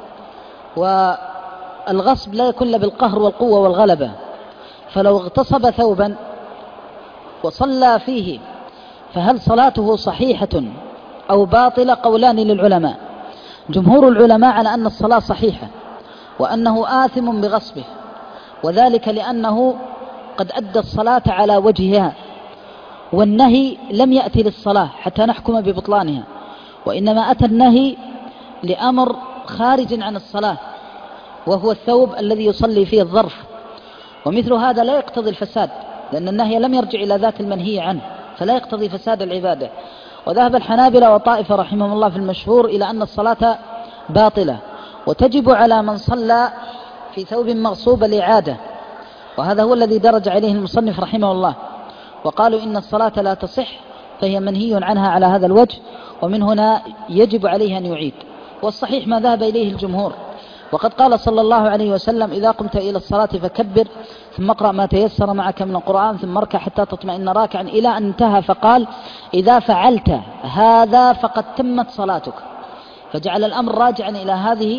والغصب لا يكون إلا بالقهر والقوة والغلبة. فلو اغتصب ثوبا وصلى فيه فهل صلاته صحيحة أو باطلة؟ قولان للعلماء. جمهور العلماء على أن الصلاة صحيحة وأنه آثم بغصبه، وذلك لأنه قد أدى الصلاة على وجهها، والنهي لم يأتي للصلاة حتى نحكم ببطلانها، وإنما أتى النهي لأمر خارج عن الصلاة، وهو الثوب الذي يصلي فيه الظرف، ومثل هذا لا يقتضي الفساد، لأن النهي لم يرجع إلى ذات المنهي عنه، فلا يقتضي فساد العبادة. وذهب الحنابلة وطائفة رحمهم الله في المشهور إلى أن الصلاة باطلة، وتجب على من صلى في ثوب مغصوب الإعادة، وهذا هو الذي درج عليه المصنف رحمه الله، وقالوا إن الصلاة لا تصح، فهي منهي عنها على هذا الوجه، ومن هنا يجب عليه أن يعيد. والصحيح ما ذهب إليه الجمهور، وقد قال صلى الله عليه وسلم: إذا قمت إلى الصلاة فكبر ثم اقرأ ما تيسر معك من القرآن ثم اركع حتى تطمئن راكعا، إلى أن انتهى فقال: إذا فعلت هذا فقد تمت صلاتك. فجعل الأمر راجعا إلى هذه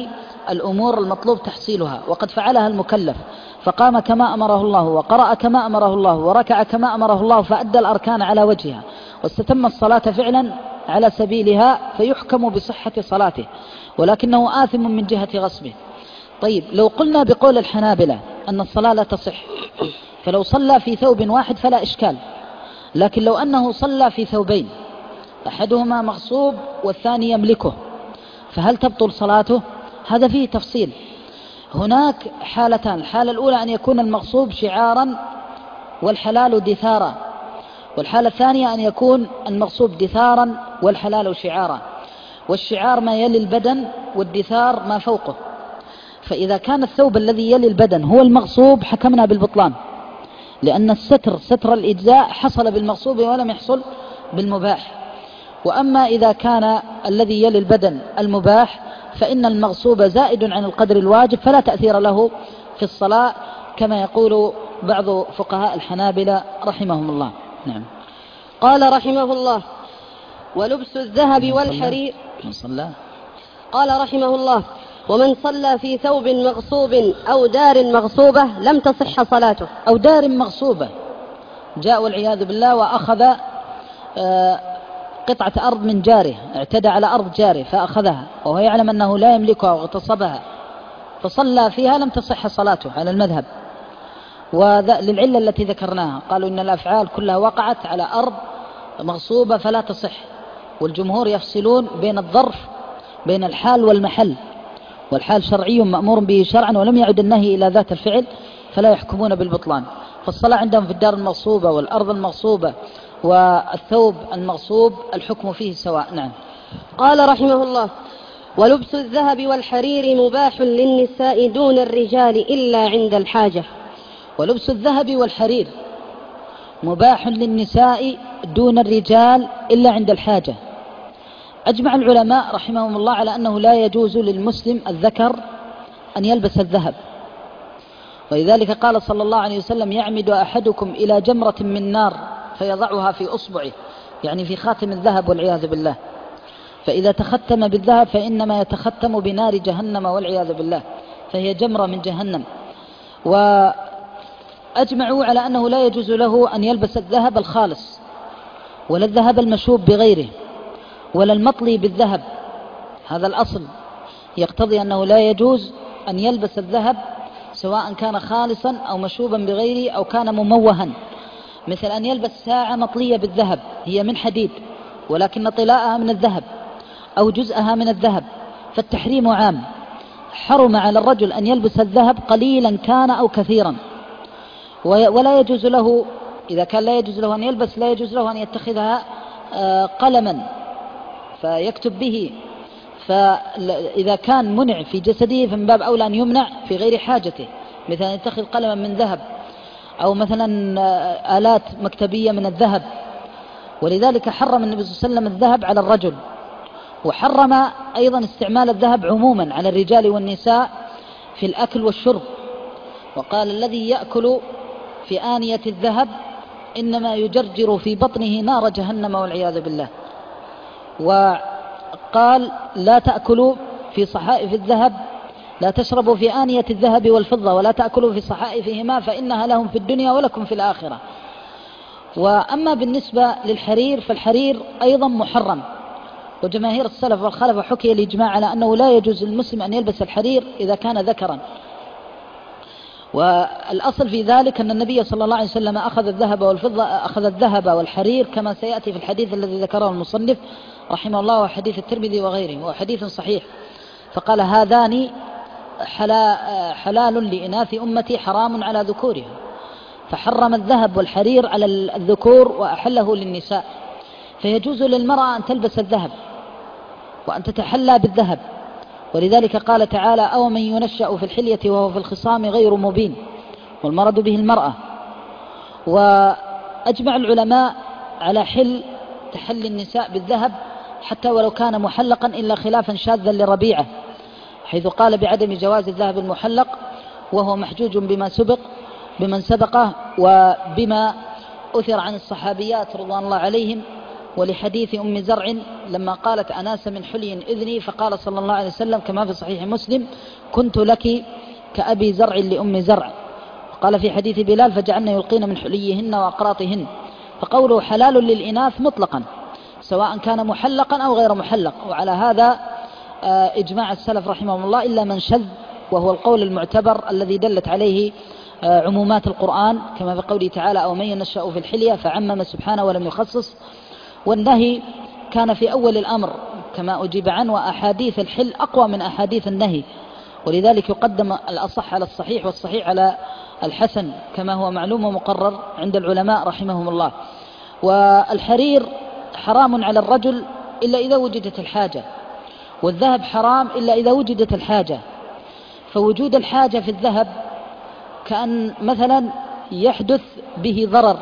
الأمور المطلوب تحصيلها، وقد فعلها المكلف، فقام كما أمره الله، وقرأ كما أمره الله، وركع كما أمره الله، فأدى الأركان على وجهها، واستتم الصلاة فعلا على سبيلها، فيحكم بصحة صلاته، ولكنه آثم من جهة غصبه. طيب، لو قلنا بقول الحنابلة أن الصلاة لا تصح، فلو صلى في ثوب واحد فلا إشكال، لكن لو أنه صلى في ثوبين أحدهما مغصوب والثاني يملكه، فهل تبطل صلاته؟ هذا فيه تفصيل. هناك حالتان: الحالة الأولى أن يكون المغصوب شعارا والحلال دثارا، والحالة الثانية أن يكون المغصوب دثارا والحلال شعارا، والشعار ما يلي البدن والدثار ما فوقه. فإذا كان الثوب الذي يلي البدن هو المغصوب حكمنا بالبطلان، لأن الستر ستر الإجزاء حصل بالمغصوب ولم يحصل بالمباح. وأما إذا كان الذي يلي البدن المباح فإن المغصوب زائد عن القدر الواجب، فلا تأثير له في الصلاة، كما يقول بعض فقهاء الحنابلة رحمهم الله. نعم. قال رحمه الله: ولبس الذهب والحرير. من صلى قال رحمه الله: ومن صلى في ثوب مغصوب أو دار مغصوبة لم تصح صلاته. أو دار مغصوبة، جاء والعياذ بالله وأخذ قطعة أرض من جاره، اعتدى على أرض جاره فأخذها وهو يعلم أنه لا يملكها واغتصبها، فصلى فيها، لم تصح صلاته على المذهب، وللعلة التي ذكرناها، قالوا إن الأفعال كلها وقعت على أرض مغصوبة فلا تصح. والجمهور يفصلون بين الظرف، بين الحال والمحل، والحال شرعي مأمور به شرعا ولم يعد النهي إلى ذات الفعل، فلا يحكمون بالبطلان. فالصلاة عندهم في الدار المغصوبة والأرض المغصوبة والثوب المغصوب الحكم فيه سواء. نعم. قال رحمه الله: ولبس الذهب والحرير مباح للنساء دون الرجال إلا عند الحاجة. ولبس الذهب والحرير مباح للنساء دون الرجال إلا عند الحاجة. أجمع العلماء رحمهم الله على أنه لا يجوز للمسلم الذكر أن يلبس الذهب، ولذلك قال صلى الله عليه وسلم: يعمد أحدكم إلى جمرة من نار فيضعها في أصبعه، يعني في خاتم الذهب والعياذ بالله، فإذا تختم بالذهب فإنما يتختم بنار جهنم والعياذ بالله، فهي جمرة من جهنم. وأجمعوا على أنه لا يجوز له أن يلبس الذهب الخالص، ولا الذهب المشوب بغيره، ولا المطلي بالذهب. هذا الأصل يقتضي أنه لا يجوز أن يلبس الذهب سواء كان خالصا أو مشوبا بغيره أو كان مموها، مثل أن يلبس ساعة مطلية بالذهب هي من حديد ولكن طلاءها من الذهب أو جزءها من الذهب، فالتحريم عام. حرم على الرجل أن يلبس الذهب قليلا كان أو كثيرا، ولا يجوز له، إذا كان لا يجوز له أن يلبس، لا يجوز له أن يتخذها قلما فيكتب به، فإذا كان منع في جسده فمن باب أولى أن يمنع في غير حاجته، مثل أن يتخذ قلما من ذهب أو مثلا آلات مكتبية من الذهب. ولذلك حرم النبي صلى الله عليه وسلم الذهب على الرجل، وحرم أيضا استعمال الذهب عموما على الرجال والنساء في الأكل والشرب، وقال: الذي يأكل في آنية الذهب إنما يجرجر في بطنه نار جهنم والعياذ بالله. وقال: لا تأكلوا في صحائف الذهب، لا تشربوا في آنية الذهب والفضة، ولا تأكلوا في صحائفهما فإنها لهم في الدنيا ولكم في الآخرة. وأما بالنسبة للحرير فالحرير أيضا محرم، وجماهير السلف والخلف حكي الإجماع على أنه لا يجوز للمسلم أن يلبس الحرير إذا كان ذكرا. والأصل في ذلك أن النبي صلى الله عليه وسلم أخذ الذهب والفضة، أخذ الذهب والحرير كما سيأتي في الحديث الذي ذكره المصنف رحمه الله، وحديث الترمذي وغيره، وحديث صحيح، فقال: هذان حلال لإناث أمتي حرام على ذكورها، فحرم الذهب والحرير على الذكور وأحله للنساء. فيجوز للمرأة أن تلبس الذهب وأن تتحلى بالذهب، ولذلك قال تعالى: أو من ينشأ في الحلية وهو في الخصام غير مبين، والمرض به المرأة. وأجمع العلماء على حل تحلي النساء بالذهب حتى ولو كان محلقا، إلا خلافا شاذا لربيعة، حيث قال بعدم جواز الذهب المحلق، وهو محجوج بما سبق بمن سبقه وبما أثر عن الصحابيات رضوان الله عليهم ولحديث أم زرع لما قالت أناس من حلي إذني، فقال صلى الله عليه وسلم كما في صحيح مسلم: كنت لك كأبي زرع لأم زرع. قال في حديث بلال: فجعلنا يلقين من حليهن وأقراطهن. فقوله حلال للإناث مطلقا سواء كان محلقا أو غير محلق، وعلى هذا إجماع السلف رحمهم الله، إلا من شذ، وهو القول المعتبر الذي دلت عليه عمومات القرآن كما في قوله تعالى: أو من ينشأ في الحلية، فعمم سبحانه ولم يخصص. والنهي كان في أول الأمر كما أجيب عنه، وأحاديث الحل أقوى من أحاديث النهي، ولذلك يقدم الأصح على الصحيح والصحيح على الحسن كما هو معلوم ومقرر عند العلماء رحمهم الله. والحرير حرام على الرجل إلا إذا وجدت الحاجة، والذهب حرام إلا إذا وجدت الحاجة. فوجود الحاجة في الذهب كأن مثلا يحدث به ضرر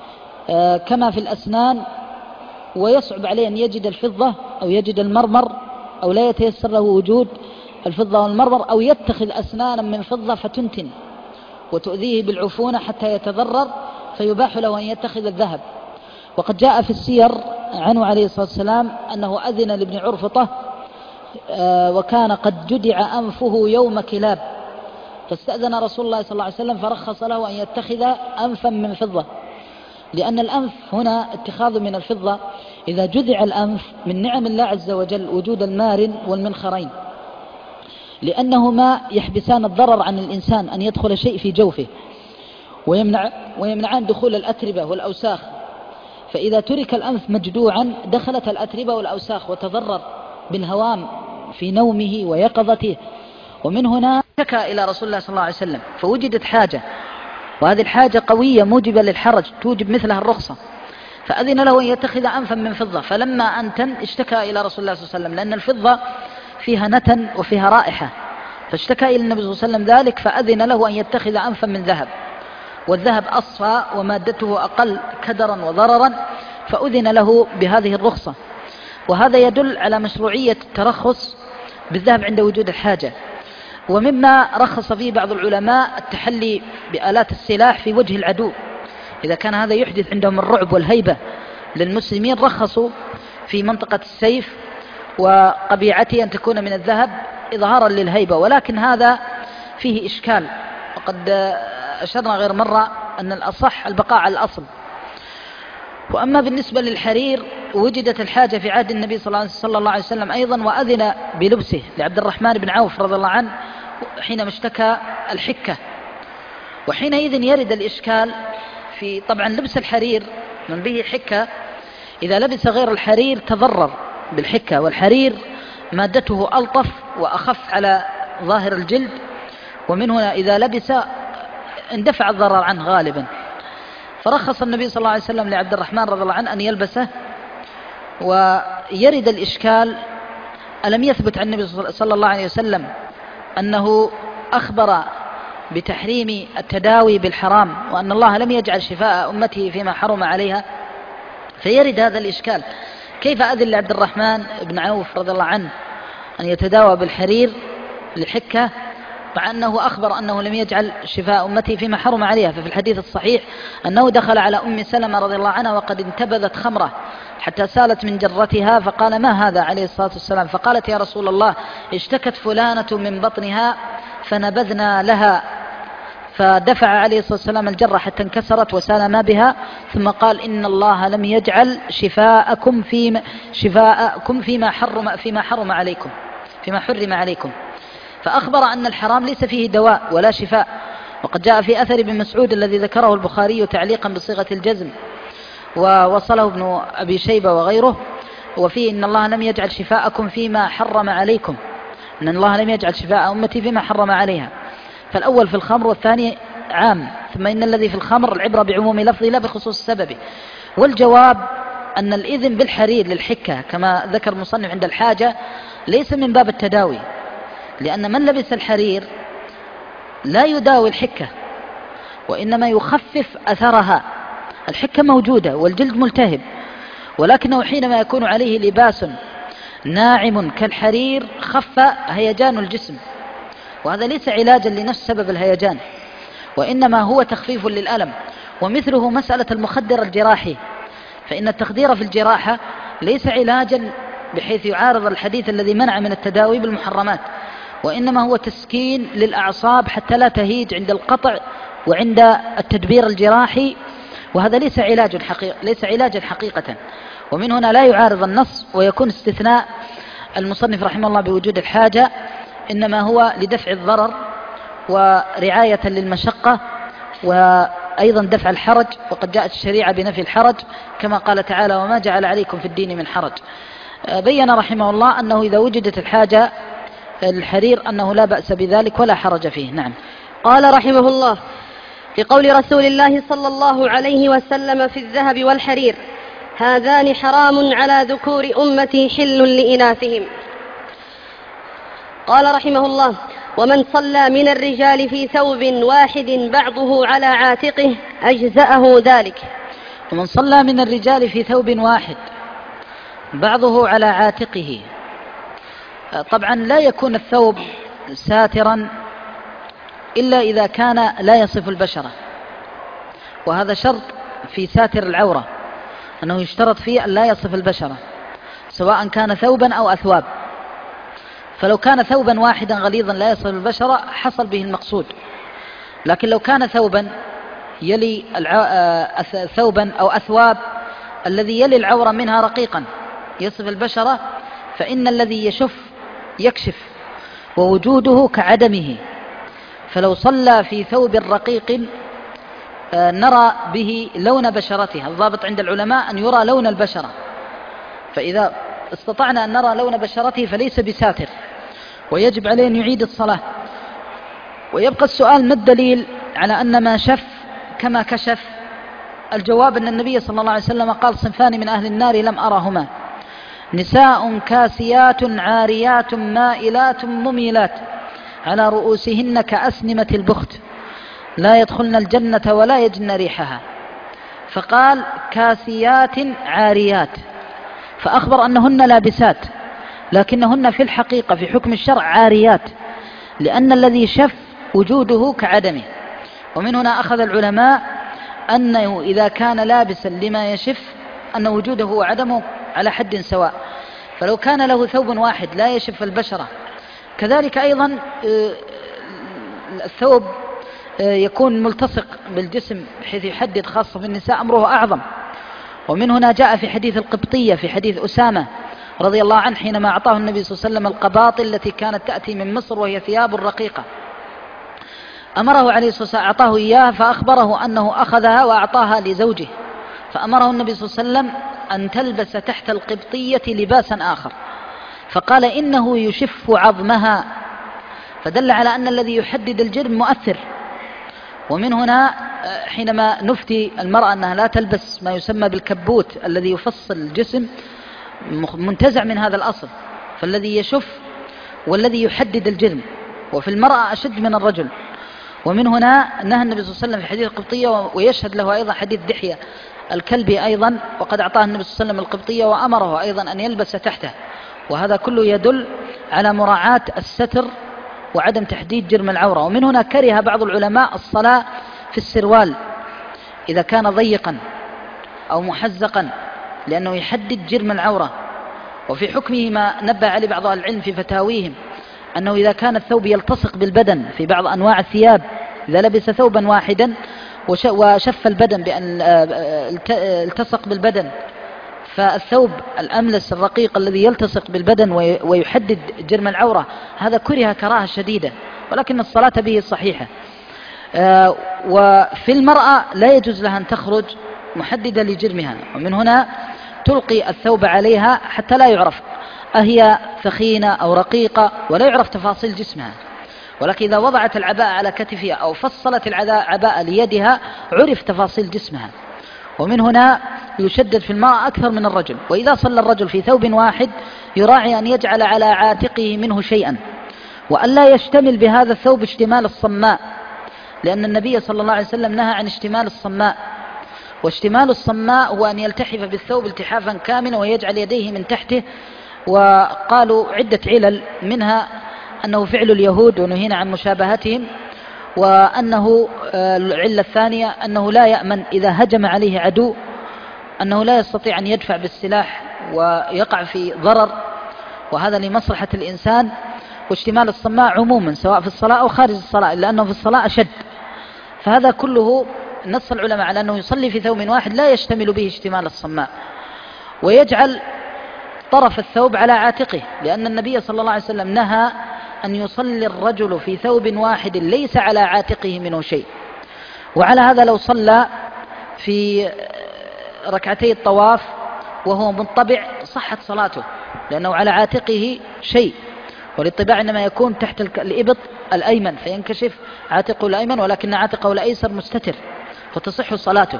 كما في الأسنان، ويصعب عليه أن يجد الفضة أو يجد المرمر، أو لا يتيسر له وجود الفضة والمرمر، أو يتخذ أسنانا من فضة فتنتن وتؤذيه بالعفونة حتى يتضرر، فيباح له أن يتخذ الذهب. وقد جاء في السير عنه عليه الصلاة والسلام أنه أذن لابن عرفطة وكان قد جدع أنفه يوم كلاب، فاستأذن رسول الله صلى الله عليه وسلم فرخص له أن يتخذ أنفا من فضة، لأن الأنف هنا اتخاذ من الفضة إذا جذع الأنف من نعم الله عز وجل وجود المارن والمنخرين، لأنهما يحبسان الضرر عن الإنسان أن يدخل شيء في جوفه، ويمنع ويمنعان دخول الأتربة والأوساخ. فإذا ترك الأنف مجدوعا دخلت الأتربة والأوساخ وتضرر بالهوام في نومه ويقظته. ومن هنا شكى إلى رسول الله صلى الله عليه وسلم، فوجدت حاجة، وهذه الحاجة قوية موجبة للحرج توجب مثلها الرخصة، فأذن له أن يتخذ أنفا من فضة. فلما أنتن اشتكى إلى رسول الله صلى الله عليه وسلم، لأن الفضة فيها نتن وفيها رائحة، فاشتكى إلى النبي صلى الله عليه وسلم ذلك، فأذن له أن يتخذ أنفا من ذهب، والذهب أصفى ومادته أقل كدرا وضررا، فأذن له بهذه الرخصة. وهذا يدل على مشروعية الترخص بالذهب عند وجود الحاجة. ومما رخص فيه بعض العلماء التحلي بآلات السلاح في وجه العدو، إذا كان هذا يحدث عندهم الرعب والهيبة للمسلمين، رخصوا في منطقة السيف وقبيعته أن تكون من الذهب إظهارا للهيبة، ولكن هذا فيه إشكال، وقد أشرنا غير مرة أن الأصح البقاء على الأصل. وأما بالنسبة للحرير وجدت الحاجة في عهد النبي صلى الله عليه وسلم أيضا، وأذن بلبسه لعبد الرحمن بن عوف رضي الله عنه حينما اشتكى الحكة. وحينئذ يرد الإشكال في طبعا لبس الحرير من به حكة، إذا لبس غير الحرير تضرر بالحكة، والحرير مادته ألطف وأخف على ظاهر الجلد، ومن هنا إذا لبس اندفع الضرر عنه غالبا. فرخص النبي صلى الله عليه وسلم لعبد الرحمن رضي الله عنه أن يلبسه. ويرد الإشكال: ألم يثبت عن النبي صلى الله عليه وسلم أنه أخبر بتحريم التداوي بالحرام، وأن الله لم يجعل شفاء أمته فيما حرم عليها؟ فيرد هذا الإشكال: كيف أذن لعبد الرحمن بن عوف رضي الله عنه أن يتداوى بالحرير للحكة مع أنه أخبر أنه لم يجعل شفاء أمته فيما حرم عليها؟ ففي الحديث الصحيح أنه دخل على أم سلمة رضي الله عنها وقد انتبذت خمرة حتى سالت من جرتها، فقال: ما هذا عليه الصلاة والسلام؟ فقالت: يا رسول الله، اشتكت فلانة من بطنها فنبذنا لها، فدفع عليه الصلاة والسلام الجرة حتى انكسرت وسال ما بها، ثم قال: إن الله لم يجعل شفاءكم فيما شفاءكم فيما حرم فيما حرم عليكم فيما حرم عليكم. فأخبر أن الحرام ليس فيه دواء ولا شفاء. وقد جاء في أثر ابن مسعود الذي ذكره البخاري تعليقا بصيغة الجزم، ووصله ابن أبي شيبة وغيره، وفيه: إن الله لم يجعل شفاءكم فيما حرم عليكم، إن الله لم يجعل شفاء أمتي فيما حرم عليها. فالأول في الخمر والثاني عام، ثم إن الذي في الخمر العبرة بعموم لفظه لا بخصوص السبب. والجواب أن الإذن بالحرير للحكة كما ذكر المصنف عند الحاجة ليس من باب التداوي، لأن من لبس الحرير لا يداوي الحكة، وإنما يخفف أثرها. الحكة موجودة والجلد ملتهب، ولكنه حينما يكون عليه لباس ناعم كالحرير خف هيجان الجسم، وهذا ليس علاجا لنفس سبب الهيجان، وإنما هو تخفيف للألم. ومثله مسألة المخدر الجراحي، فإن التخدير في الجراحة ليس علاجا بحيث يعارض الحديث الذي منع من التداوي بالمحرمات، وإنما هو تسكين للأعصاب حتى لا تهيج عند القطع وعند التدبير الجراحي، وهذا ليس علاج حقيقة ليس علاجا حقيقة. ومن هنا لا يعارض النص، ويكون استثناء المصنف رحمه الله بوجود الحاجة إنما هو لدفع الضرر ورعاية للمشقة وأيضا دفع الحرج، وقد جاءت الشريعة بنفي الحرج كما قال تعالى وما جعل عليكم في الدين من حرج. بين رحمه الله أنه إذا وجدت الحاجة الحرير أنه لا بأس بذلك ولا حرج فيه. نعم. قال رحمه الله: في قول رسول الله صلى الله عليه وسلم في الذهب والحرير: هذان حرام على ذكور أمتي حل لإناثهم. قال رحمه الله: ومن صلى من الرجال في ثوب واحد بعضه على عاتقه أجزأه ذلك. ومن صلى من الرجال في ثوب واحد بعضه على عاتقه، طبعا لا يكون الثوب ساترا إلا إذا كان لا يصف البشرة، وهذا شرط في ساتر العورة أنه يشترط فيه أن لا يصف البشرة سواء كان ثوبا أو أثواب. فلو كان ثوبا واحدا غليظا لا يصف البشرة حصل به المقصود، لكن لو كان ثوبا يلي الع... ثوبا أو أثواب الذي يلي العورة منها رقيقا يصف البشرة، فإن الذي يشف يكشف ووجوده كعدمه. فلو صلى في ثوب رقيق نرى به لون بشرته، الضابط عند العلماء أن يرى لون البشرة، فإذا استطعنا أن نرى لون بشرته فليس بساتر ويجب عليه أن يعيد الصلاة. ويبقى السؤال: ما الدليل على أن ما شف كما كشف؟ الجواب أن النبي صلى الله عليه وسلم قال: صنفان من أهل النار لم أرهما: نساء كاسيات عاريات مائلات مميلات على رؤوسهن كأسنمة البخت لا يدخلن الجنة ولا يجن ريحها. فقال كاسيات عاريات، فأخبر أنهن لابسات، لكنهن في الحقيقة في حكم الشرع عاريات، لأن الذي شف وجوده كعدمه. ومن هنا أخذ العلماء أنه إذا كان لابسا لما يشف أن وجوده وعدمه على حد سواء. فلو كان له ثوب واحد لا يشف البشرة، كذلك أيضا الثوب يكون ملتصق بالجسم بحيث يحدد، خاصة في النساء أمره أعظم. ومن هنا جاء في حديث القبطية في حديث أسامة رضي الله عنه حينما أعطاه النبي صلى الله عليه وسلم القباطي التي كانت تأتي من مصر وهي ثياب رقيقة، أمره عليه الصلاة والسلام أعطاه إياها، فأخبره أنه أخذها وأعطاها لزوجه، فأمره النبي صلى الله عليه وسلم أن تلبس تحت القبطية لباسا آخر، فقال إنه يشف عظمها، فدل على أن الذي يحدد الجرم مؤثر. ومن هنا حينما نفتي المرأة أنها لا تلبس ما يسمى بالكبوت الذي يفصل الجسم منتزع من هذا الأصل، فالذي يشف والذي يحدد الجرم، وفي المرأة أشد من الرجل. ومن هنا نهى النبي صلى الله عليه وسلم في حديث القبطية، ويشهد له أيضا حديث دحية الكلبي أيضا، وقد أعطاه النبي صلى الله عليه وسلم القبطية وأمره أيضا أن يلبس تحته. وهذا كله يدل على مراعاة الستر وعدم تحديد جرم العورة. ومن هنا كره بعض العلماء الصلاة في السروال إذا كان ضيقا أو محزقا، لأنه يحدد جرم العورة. وفي حكمه ما نبه عليه بعض أهل العلم في فتاويهم أنه إذا كان الثوب يلتصق بالبدن في بعض أنواع الثياب، إذا لبس ثوبا واحدا وشف البدن بأن التصق بالبدن، فالثوب الأملس الرقيق الذي يلتصق بالبدن ويحدد جرم العورة هذا كره كراهة شديدة، ولكن الصلاة به صحيحة. وفي المرأة لا يجوز لها أن تخرج محددة لجرمها، ومن هنا تلقي الثوب عليها حتى لا يعرف أهي ثخينة أو رقيقة، ولا يعرف تفاصيل جسمها. ولكن إذا وضعت العباءة على كتفها أو فصلت العباءة ليدها عرف تفاصيل جسمها. ومن هنا يشدد في المرأة أكثر من الرجل. وإذا صلى الرجل في ثوب واحد يراعي أن يجعل على عاتقه منه شيئا، وأن لا يشتمل بهذا الثوب اشتمال الصماء، لأن النبي صلى الله عليه وسلم نهى عن اشتمال الصماء. واشتمال الصماء هو أن يلتحف بالثوب التحافا كاملا ويجعل يديه من تحته. وقالوا عدة علل، منها أنه فعل اليهود ونهينا عن مشابهتهم، وأنه العلة الثانية أنه لا يأمن إذا هجم عليه عدو أنه لا يستطيع أن يدفع بالسلاح ويقع في ضرر، وهذا لمصلحة الإنسان، واشتمال الصماء عموما سواء في الصلاة أو خارج الصلاة، إلا أنه في الصلاة أشد. فهذا كله نص العلماء على أنه يصلي في ثوب واحد لا يشتمل به اشتمال الصماء، ويجعل طرف الثوب على عاتقه، لأن النبي صلى الله عليه وسلم نهى أن يصلي الرجل في ثوب واحد ليس على عاتقه منه شيء. وعلى هذا لو صلى في ركعتي الطواف وهو منطبع صحت صلاته، لأنه على عاتقه شيء، والانطباع إنما يكون تحت الإبط الأيمن فينكشف عاتقه الأيمن، ولكن عاتقه الأيسر مستتر فتصح صلاته.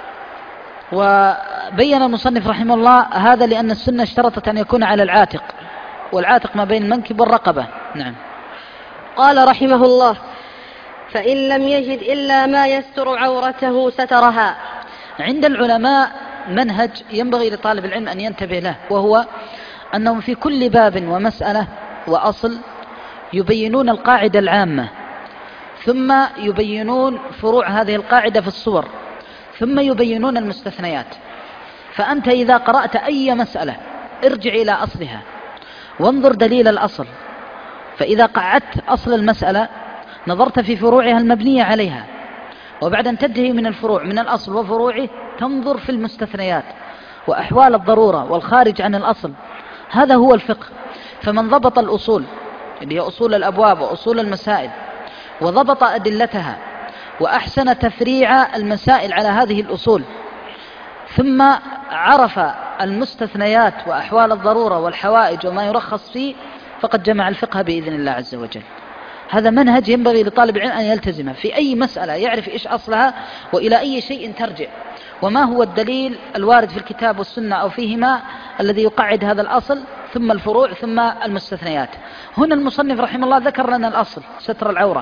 وبين المصنف رحمه الله هذا لأن السنة اشترطت أن يكون على العاتق، والعاتق ما بين المنكب والرقبة. نعم. قال رحمه الله: فإن لم يجد إلا ما يستر عورته سترها. عند العلماء منهج ينبغي لطالب العلم أن ينتبه له، وهو أنهم في كل باب ومسألة وأصل يبينون القاعدة العامة، ثم يبينون فروع هذه القاعدة في الصور، ثم يبينون المستثنيات. فأنت إذا قرأت أي مسألة ارجع إلى أصلها وانظر دليل الأصل، فإذا قعدت أصل المسألة نظرت في فروعها المبنية عليها، وبعد أن تنتهي من الفروع من الأصل وفروعه تنظر في المستثنيات وأحوال الضرورة والخارج عن الأصل. هذا هو الفقه. فمن ضبط الأصول اللي هي أصول الأبواب وأصول المسائل وضبط أدلتها وأحسن تفريع المسائل على هذه الأصول، ثم عرف المستثنيات وأحوال الضرورة والحوائج وما يرخص فيه، فقد جمع الفقه بإذن الله عز وجل. هذا منهج ينبغي لطالب العلم أن يلتزمه في أي مسألة، يعرف إيش أصلها وإلى أي شيء ترجع، وما هو الدليل الوارد في الكتاب والسنة أو فيهما الذي يقعد هذا الأصل، ثم الفروع ثم المستثنيات. هنا المصنف رحمه الله ذكر لنا الأصل ستر العورة،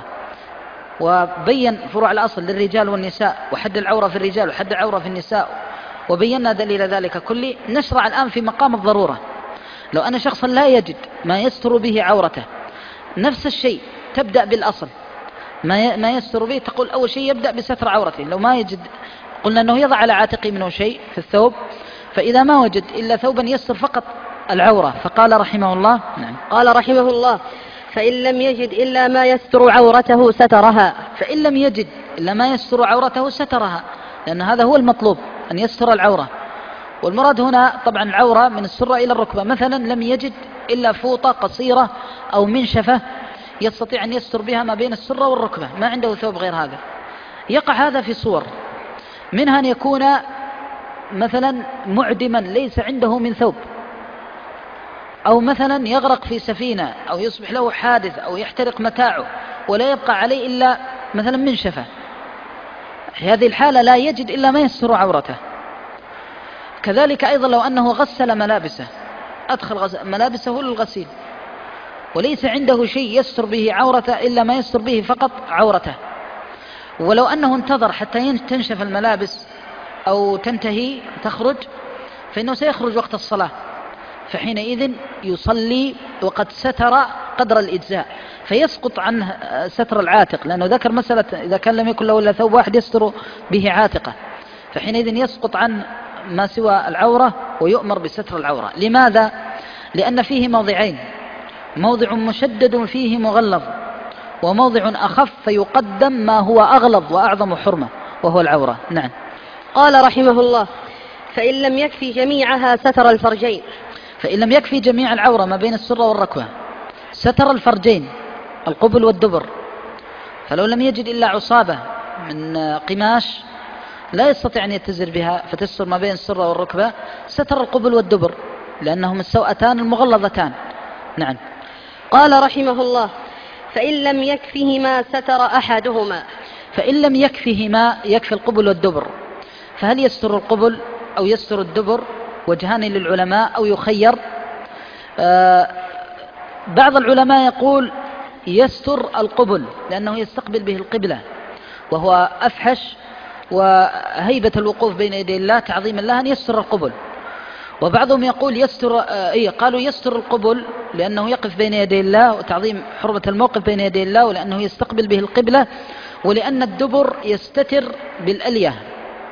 وبين فروع الأصل للرجال والنساء، وحد العورة في الرجال وحد العورة في النساء، وبينا دليل ذلك كله. نشرع الآن في مقام الضرورة. لو أن شخصا لا يجد ما يستر به عورته، نفس الشيء تبدأ بالأصل، ما يستر به تقول أول شيء يبدأ بستر عورته. لو ما يجد قلنا أنه يضع على عاتقه منه شيء في الثوب، فإذا ما وجد إلا ثوبا يستر فقط العورة، فقال رحمه الله نعم. قال رحمه الله: فإن لم يجد إلا ما يستر عورته سترها. فإن لم يجد إلا ما يستر عورته سترها، لأن هذا هو المطلوب أن يستر العورة. والمراد هنا طبعا العورة من السرة إلى الركبة. مثلا لم يجد إلا فوطة قصيرة أو منشفة يستطيع أن يستر بها ما بين السرة والركبة، ما عنده ثوب غير هذا. يقع هذا في صور، منها أن يكون مثلا معدما ليس عنده من ثوب، أو مثلا يغرق في سفينة، أو يصبح له حادث، أو يحترق متاعه ولا يبقى عليه إلا مثلا منشفة. في هذه الحالة لا يجد إلا ما يستر عورته. كذلك أيضا لو أنه غسل ملابسه، أدخل ملابسه للغسيل وليس عنده شيء يستر به عورته إلا ما يستر به فقط عورته، ولو أنه انتظر حتى تنشف الملابس أو تنتهي تخرج، فإنه سيخرج وقت الصلاة، فحينئذ يصلي وقد ستر قدر الإجزاء، فيسقط عنه ستر العاتق، لأنه ذكر مسألة إذا كان لم يكن له إلا ثوب واحد يستر به عاتقه، فحينئذ يسقط عن ما سوى العورة ويؤمر بستر العورة. لماذا؟ لأن فيه موضعين: موضع مشدد فيه مغلظ، وموضع أخف فيقدم ما هو أغلظ وأعظم حرمة وهو العورة. نعم. قال رحمه الله: فإن لم يكفي جميعها ستر الفرجين. فإن لم يكفي جميع العورة ما بين السرة والركبة ستر الفرجين، القبل والدبر. فلو لم يجد إلا عصابة من قماش لا يستطيع أن يتزر بها فتستر ما بين السرة والركبة، ستر القبل والدبر لأنهم السوأتان المغلظتان. نعم. قال رحمه الله: فإن لم يكفهما ستر أحدهما. فإن لم يكفهما، يكفي القبل والدبر، فهل يستر القبل أو يستر الدبر؟ وجهان للعلماء أو يخير. آه بعض العلماء يقول يستر القبل لأنه يستقبل به القبلة، وهو أفحش وهيبة الوقوف بين يدي الله تعظيما له أن يستر القبل. وبعضهم يقول يستر آه إيه قالوا يستر القبل لأنه يقف بين يدي الله وتعظيم حرمة الموقف بين يدي الله، ولأنه يستقبل به القبلة، ولأن الدبر يستتر بالألية.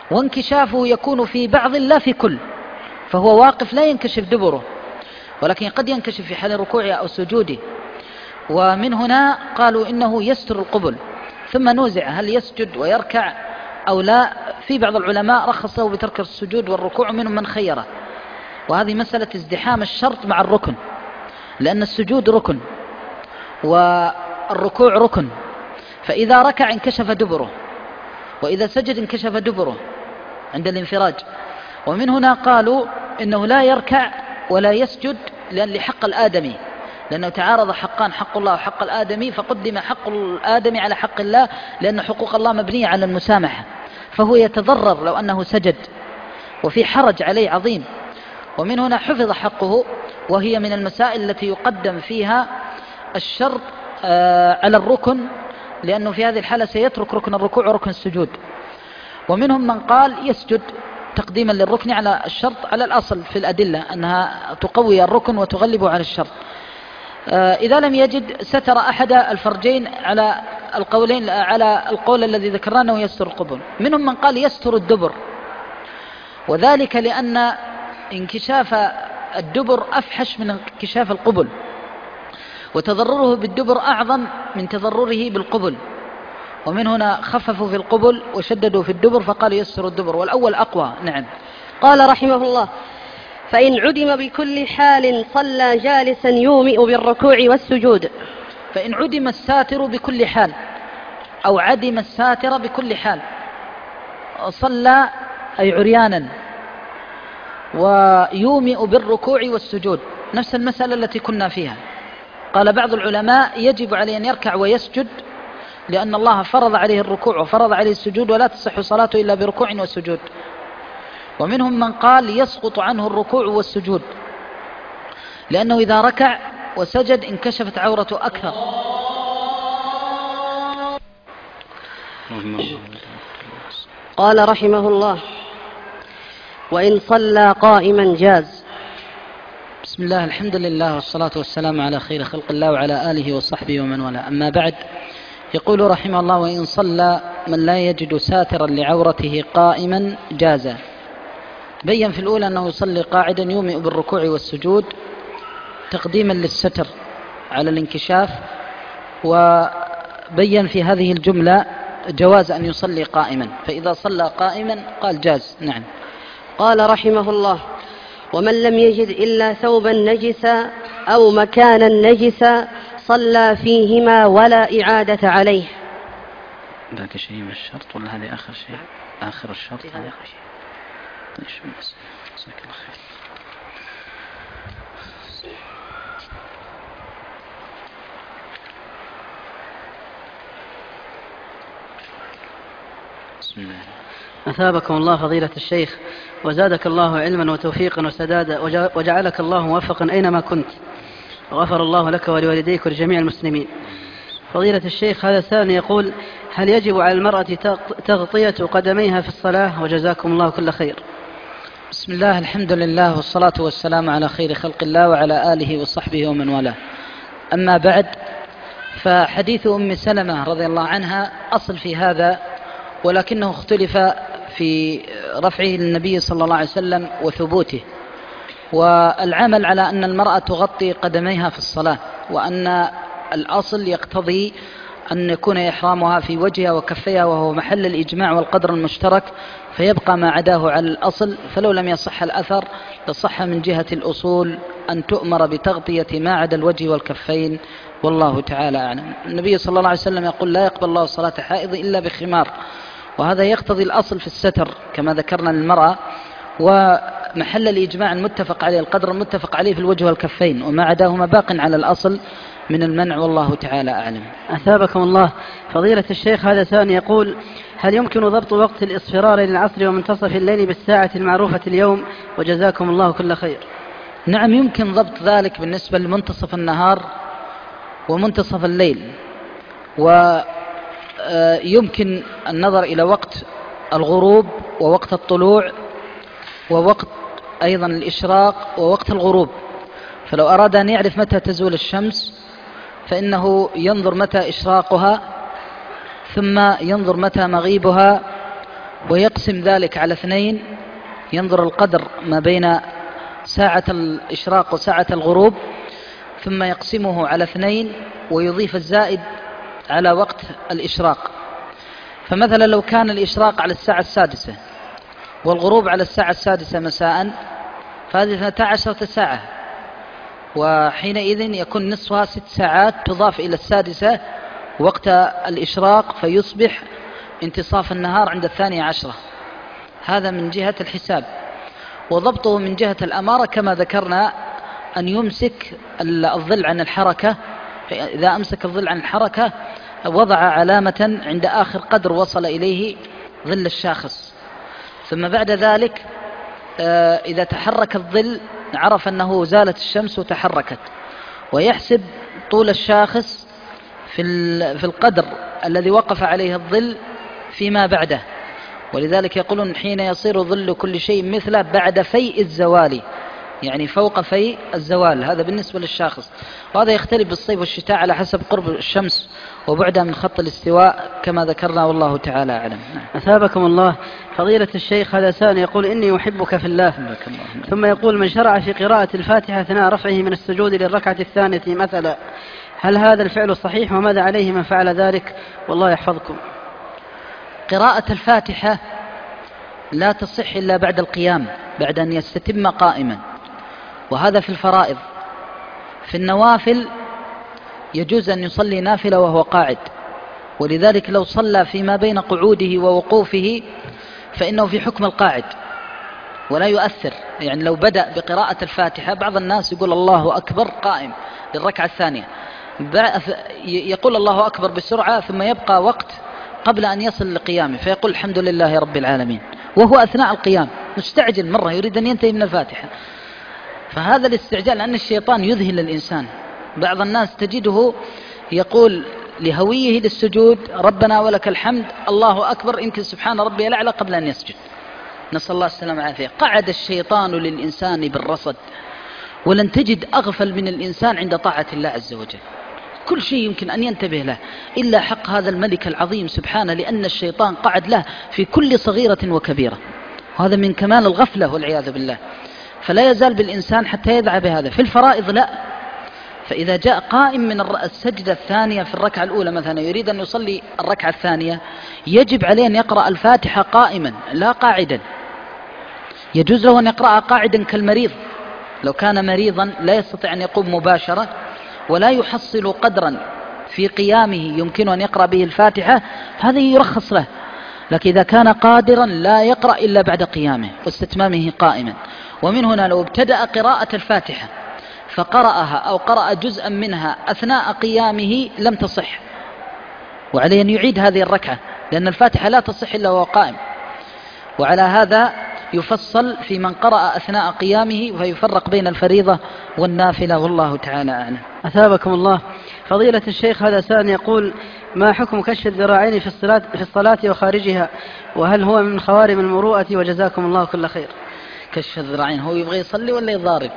وانكشافه يكون في بعض لا في كل، فهو واقف لا ينكشف دبره، ولكن قد ينكشف في حال ركوعه أو سجوده. ومن هنا قالوا إنه يستر القبل، ثم نوزع هل يسجد ويركع أو لا. في بعض العلماء رخصوا بترك السجود والركوع، منهم من خيره، وهذه مسألة ازدحام الشرط مع الركن، لأن السجود ركن والركوع ركن، فإذا ركع انكشف دبره، وإذا سجد انكشف دبره عند الانفراج. ومن هنا قالوا إنه لا يركع ولا يسجد لأن لحق الآدمي، لأنه تعارض حقان، حق الله وحق الآدمي، فقدم حق الآدمي على حق الله، لأن حقوق الله مبنية على المسامحة، فهو يتضرر لو أنه سجد، وفي حرج عليه عظيم. ومن هنا حفظ حقه، وهي من المسائل التي يقدم فيها الشرط على الركن، لأنه في هذه الحالة سيترك ركن الركوع وركن السجود. ومنهم من قال يسجد تقديما للركن على الشرط، على الأصل في الأدلة أنها تقوي الركن وتغلبه على الشرط. إذا لم يجد ستر أحد الفرجين على القولين، على القول الذي ذكرناه أنه يستر القبل. منهم من قال يستر الدبر، وذلك لأن انكشاف الدبر أفحش من انكشاف القبل، وتضرره بالدبر أعظم من تضرره بالقبل، ومن هنا خففوا في القبل وشددوا في الدبر فقال يستر الدبر، والأول أقوى. نعم. قال رحمه الله: فإن عدم بكل حال صلى جالسا يومئ بالركوع والسجود. فإن عدم الساتر بكل حال أو عدم الساتر بكل حال، صلى أي عريانا ويومئ بالركوع والسجود، نفس المسألة التي كنا فيها. قال بعض العلماء يجب عليه أن يركع ويسجد، لأن الله فرض عليه الركوع وفرض عليه السجود، ولا تصح صلاته إلا بركوع وسجود. ومنهم من قال يسقط عنه الركوع والسجود، لأنه إذا ركع وسجد انكشفت عورته أكثر. قال رحمه الله: وإن صلى قائما جاز. بسم الله، الحمد لله والصلاة والسلام على خير خلق الله وعلى آله وصحبه ومن والاه، أما بعد. يقول رحمه الله: وإن صلى من لا يجد ساترا لعورته قائما جاز. بين في الأولى أنه يصلي قاعدا يومئ بالركوع والسجود تقديما للستر على الانكشاف، وبين في هذه الجملة جواز أن يصلي قائما، فإذا صلى قائما قال جاز. نعم. قال رحمه الله: ومن لم يجد إلا ثوبا نجسا أو مكانا نجسا صلى فيهما ولا إعادة عليه. ذاك شيء من الشرط ولا هذه آخر شيء؟ آخر الشرط هذا آخر شيء. طيب بس جزاك الله خير. بسم الله. أثابكم الله فضيلة الشيخ، وزادك الله علما وتوفيقا وسدادا، وجعلك الله موفقا أينما كنت، وغفر الله لك ولوالديك ولجميع المسلمين. فضيلة الشيخ، هذا سائل يقول: هل يجب على المرأة تغطية قدميها في الصلاة؟ وجزاكم الله كل خير. بسم الله، الحمد لله والصلاة والسلام على خير خلق الله وعلى آله وصحبه ومن والاه. أما بعد، فحديث أم سلمة رضي الله عنها أصل في هذا، ولكنه اختلف في رفعه للنبي صلى الله عليه وسلم وثبوته، والعمل على أن المرأة تغطي قدميها في الصلاة، وأن الأصل يقتضي أن يكون إحرامها في وجهها وكفيها، وهو محل الإجماع والقدر المشترك، فيبقى ما عداه على الأصل. فلو لم يصح الأثر لصح من جهة الأصول أن تؤمر بتغطية ما عدا الوجه والكفين، والله تعالى أعلم. النبي صلى الله عليه وسلم يقول: لا يقبل الله صلاة حائض إلا بخمار، وهذا يقتضي الأصل في الستر كما ذكرنا للمرأة، ومحل الإجماع المتفق عليه القدر المتفق عليه في الوجه والكفين، وما عداهما باق على الأصل من المنع، والله تعالى أعلم. أثابكم الله فضيلة الشيخ، هذا ثاني يقول: هل يمكن ضبط وقت الإصفرار للعصر ومنتصف الليل بالساعة المعروفة اليوم؟ وجزاكم الله كل خير. نعم، يمكن ضبط ذلك بالنسبة لمنتصف النهار ومنتصف الليل، ويمكن النظر إلى وقت الغروب ووقت الطلوع ووقت أيضا الإشراق ووقت الغروب. فلو أراد أن يعرف متى تزول الشمس فإنه ينظر متى إشراقها، ثم ينظر متى مغيبها، ويقسم ذلك على اثنين، ينظر القدر ما بين ساعة الإشراق وساعة الغروب، ثم يقسمه على اثنين ويضيف الزائد على وقت الإشراق. فمثلا لو كان الإشراق على الساعة السادسة والغروب على الساعة السادسة مساء، فهذه اثنتا عشرة ساعة، وحينئذ يكون نصفها ست ساعات تضاف إلى السادسة وقت الإشراق، فيصبح انتصاف النهار عند الثانية عشرة. هذا من جهة الحساب. وضبطه من جهة الأمارة كما ذكرنا أن يمسك الظل عن الحركة، إذا أمسك الظل عن الحركة وضع علامة عند آخر قدر وصل إليه ظل الشاخص، ثم بعد ذلك إذا تحرك الظل عرف أنه زالت الشمس وتحركت، ويحسب طول الشاخص في القدر الذي وقف عليه الظل فيما بعده. ولذلك يقولون حين يصير ظل كل شيء مثله بعد فيء الزوال، يعني فوق فيء الزوال، هذا بالنسبة للشاخص. وهذا يختلف بالصيف والشتاء على حسب قرب الشمس وبعدها من خط الاستواء كما ذكرنا، والله تعالى أعلم. أثابكم الله. فضيلة الشيخ هذا سائل يقول: إني أحبك في الله، ثم يقول: من شرع في قراءة الفاتحة أثناء رفعه من السجود للركعة الثانية مثلا، هل هذا الفعل صحيح؟ وماذا عليه من فعل ذلك؟ والله يحفظكم. قراءة الفاتحة لا تصح إلا بعد القيام، بعد أن يستتم قائما، وهذا في الفرائض. في النوافل يجوز أن يصلي نافلة وهو قاعد، ولذلك لو صلى فيما بين قعوده ووقوفه فإنه في حكم القاعد ولا يؤثر. يعني لو بدأ بقراءة الفاتحة، بعض الناس يقول الله أكبر قائم للركعة الثانية، يقول الله أكبر بسرعة ثم يبقى وقت قبل أن يصل لقيامه فيقول الحمد لله رب العالمين، وهو أثناء القيام مستعجل مرة يريد أن ينتهي من الفاتحة. فهذا الاستعجال أن الشيطان يذهل الإنسان. بعض الناس تجده يقول لهويه للسجود ربنا ولك الحمد الله أكبر، يمكن سبحان ربي الأعلى قبل أن يسجد، نسأل الله السلامة والعافية. قعد الشيطان للإنسان بالرصد، ولن تجد أغفل من الإنسان عند طاعة الله عز وجل. كل شيء يمكن أن ينتبه له إلا حق هذا الملك العظيم سبحانه، لأن الشيطان قعد له في كل صغيرة وكبيرة، وهذا من كمال الغفلة والعياذ بالله. فلا يزال بالإنسان حتى يدعى بهذا. في الفرائض لا، فإذا جاء قائم من السجدة الثانية في الركعة الأولى مثلا يريد أن يصلي الركعة الثانية، يجب عليه أن يقرأ الفاتحة قائما لا قاعدا. يجوز له أن يقرأها قاعدا كالمريض، لو كان مريضا لا يستطيع أن يقوم مباشرة ولا يحصل قدرا في قيامه يمكن أن يقرأ به الفاتحة، هذا يرخص له. لكن إذا كان قادرا لا يقرأ إلا بعد قيامه واستتمامه قائما. ومن هنا لو ابتدأ قراءة الفاتحة فقرأها أو قرأ جزءا منها أثناء قيامه لم تصح، وعليه أن يعيد هذه الركعة، لأن الفاتحة لا تصح إلا وهو قائم. وعلى هذا يفصل في من قرأ أثناء قيامه، ويفرق بين الفريضة والنافلة، والله تعالى أعلم. أثابكم الله. فضيلة الشيخ هذا سائل يقول: ما حكم كشف الذراعين في الصلاة, في الصلاة وخارجها، وهل هو من خوارم المروءة؟ وجزاكم الله كل خير. كشف الذراعين هو يبغى يصلي ولا يضارب؟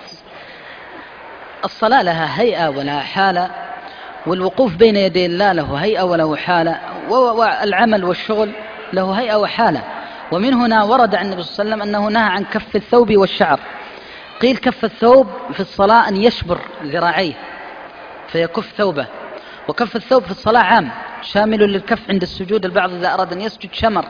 الصلاة لها هيئة ولها حالة، والوقوف بين يدي الله له هيئة وله حالة، والعمل والشغل له هيئة وحالة. ومن هنا ورد عن النبي صلى الله عليه وسلم أنه نهى عن كف الثوب والشعر. قيل كف الثوب في الصلاة أن يشبر ذراعيه فيكف ثوبه، وكف الثوب في الصلاة عام شامل للكف عند السجود. البعض إذا أراد أن يسجد شمر،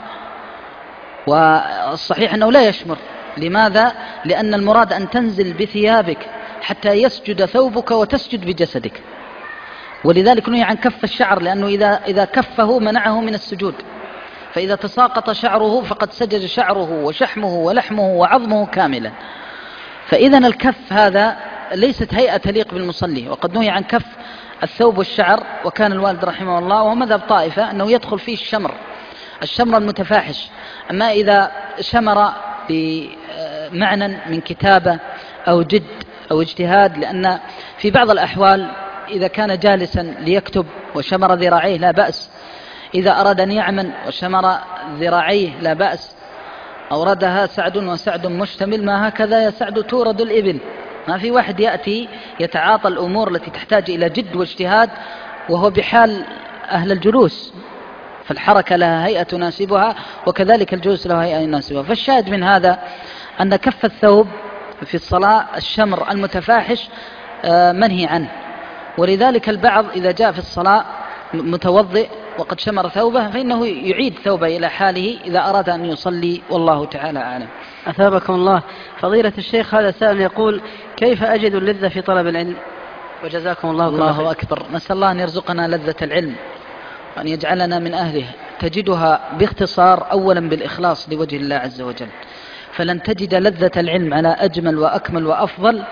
والصحيح أنه لا يشمر. لماذا؟ لأن المراد أن تنزل بثيابك حتى يسجد ثوبك وتسجد بجسدك. ولذلك نهي عن كف الشعر، لأنه إذا, إذا كفه منعه من السجود، فإذا تساقط شعره فقد سجد شعره وشحمه ولحمه وعظمه كاملا. فإذا الكف هذا ليست هيئة تليق بالمصلي، وقد نهي عن كف الثوب والشعر. وكان الوالد رحمه الله وهو مذهب طائفة أنه يدخل فيه الشمر، الشمر المتفاحش. أما إذا شمر بمعنى من كتابة أو جد أو اجتهاد، لأن في بعض الأحوال إذا كان جالسا ليكتب وشمر ذراعيه لا بأس، إذا أراد أن يعمل وشمر ذراعيه لا بأس. أوردها سعد وسعد مشتمل، ما هكذا يا سعد تورد الإبل. ما في واحد يأتي يتعاطى الأمور التي تحتاج إلى جد واجتهاد وهو بحال أهل الجلوس. فالحركة لها هيئة تناسبها، وكذلك الجلوس له هيئة يناسبها. فالشاهد من هذا أن كف الثوب في الصلاة الشمر المتفاحش منهي عنه، ولذلك البعض إذا جاء في الصلاة متوضئ وقد شمر ثوبه فإنه يعيد ثوبه إلى حاله إذا أراد أن يصلي، والله تعالى أعلم. أثابكم الله. فضيلة الشيخ، هذا سائل يقول: كيف أجد اللذة في طلب العلم؟ وجزاكم الله كل خير. الله أكبر. نسأل الله أن يرزقنا لذة العلم وأن يجعلنا من أهله. تجدها باختصار أولا بالإخلاص لوجه الله عز وجل، فلن تجد لذة العلم على أجمل وأكمل وأفضل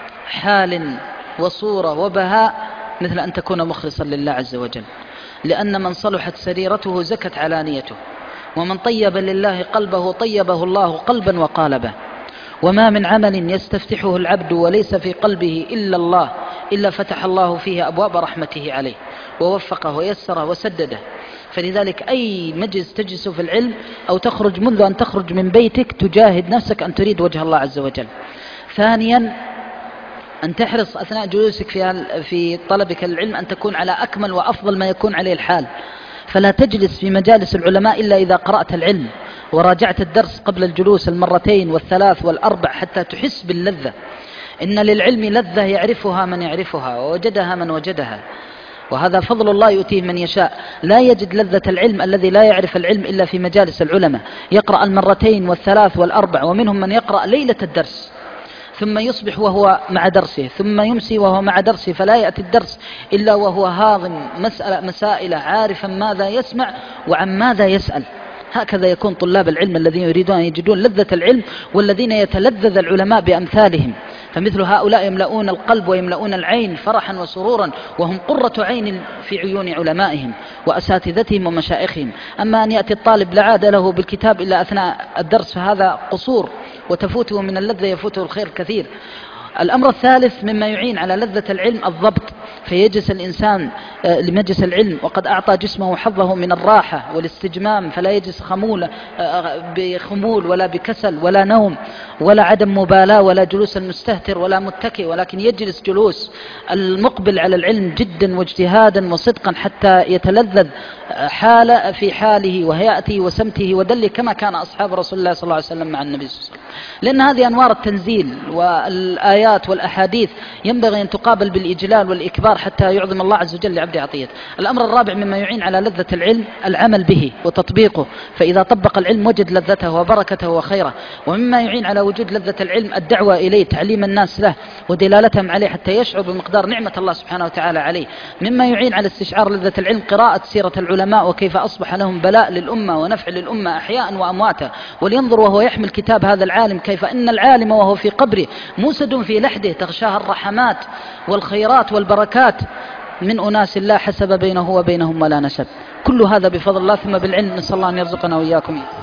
حال وصورة وبهاء مثل أن تكون مخلصا لله عز وجل، لأن من صلحت سريرته زكت علانيته، ومن طيب لله قلبه طيبه الله قلبا وقالبا. وما من عمل يستفتحه العبد وليس في قلبه إلا الله إلا فتح الله فيه أبواب رحمته عليه ووفقه ويسره وسدده. فلذلك أي مجلس تجلس في العلم أو تخرج منذ أن تخرج من بيتك تجاهد نفسك أن تريد وجه الله عز وجل. ثانيا أن تحرص أثناء جلوسك في في طلبك للعلم أن تكون على أكمل وأفضل ما يكون عليه الحال، فلا تجلس في مجالس العلماء إلا إذا قرأت العلم وراجعت الدرس قبل الجلوس المرتين والثلاث والأربع حتى تحس باللذة. إن للعلم لذة يعرفها من يعرفها ووجدها من وجدها، وهذا فضل الله يؤتيه من يشاء. لا يجد لذة العلم الذي لا يعرف العلم إلا في مجالس العلماء، يقرأ المرتين والثلاث والأربع، ومنهم من يقرأ ليلة الدرس ثم يصبح وهو مع درسه، ثم يمسي وهو مع درسه، فلا يأتي الدرس إلا وهو هاضم مسألة مسائل عارفا ماذا يسمع وعن ماذا يسأل. هكذا يكون طلاب العلم الذين يريدون أن يجدون لذة العلم، والذين يتلذذ العلماء بأمثالهم. فمثل هؤلاء يملؤون القلب ويملؤون العين فرحا وسرورا، وهم قرة عين في عيون علمائهم وأساتذتهم ومشائخهم. أما أن يأتي الطالب لا عاد له بالكتاب إلا أثناء الدرس فهذا قصور، وتفوته من اللذة يفوته الخير كثير. الأمر الثالث مما يعين على لذة العلم الضبط، فيجلس الإنسان لمجلس العلم وقد أعطى جسمه حظه من الراحة والاستجمام، فلا يجلس خمول بخمول ولا بكسل ولا نوم ولا عدم مبالاة ولا جلوس المستهتر ولا متكئ، ولكن يجلس جلوس المقبل على العلم جدا واجتهادا وصدقا حتى يتلذذ حال في حاله وهيئته وسمته ودله كما كان أصحاب رسول الله صلى الله عليه وسلم مع النبي صلى الله عليه وسلم. لأن هذه أنوار التنزيل والآيات والأحاديث ينبغي أن تقابل بالإجلال والإكبار حتى يعظم الله عز وجل لعبد عطية. الأمر الرابع مما يعين على لذة العلم العمل به وتطبيقه، فإذا طبق العلم وجد لذته وبركته وخيره. ومما يعين على وجود لذة العلم الدعوة إليه، تعليم الناس له ودلالتهم عليه حتى يشعر بمقدار نعمة الله سبحانه وتعالى عليه. مما يعين على استشعار لذة العلم قراءة سيرة العلماء وكيف أصبح لهم بلاء للأمة ونفع للأمة أحياء وأمواتا، ولينظر وهو يحمل كتاب هذا العالم كيف إن العالم وهو في قبره موسد في لحده تغشاها الرحمات والخيرات والبركات من أناس لا حسب بينه وبينهم ولا نسب. كل هذا بفضل الله ثم بالعلم، نسأل الله أن يرزقنا وإياكم.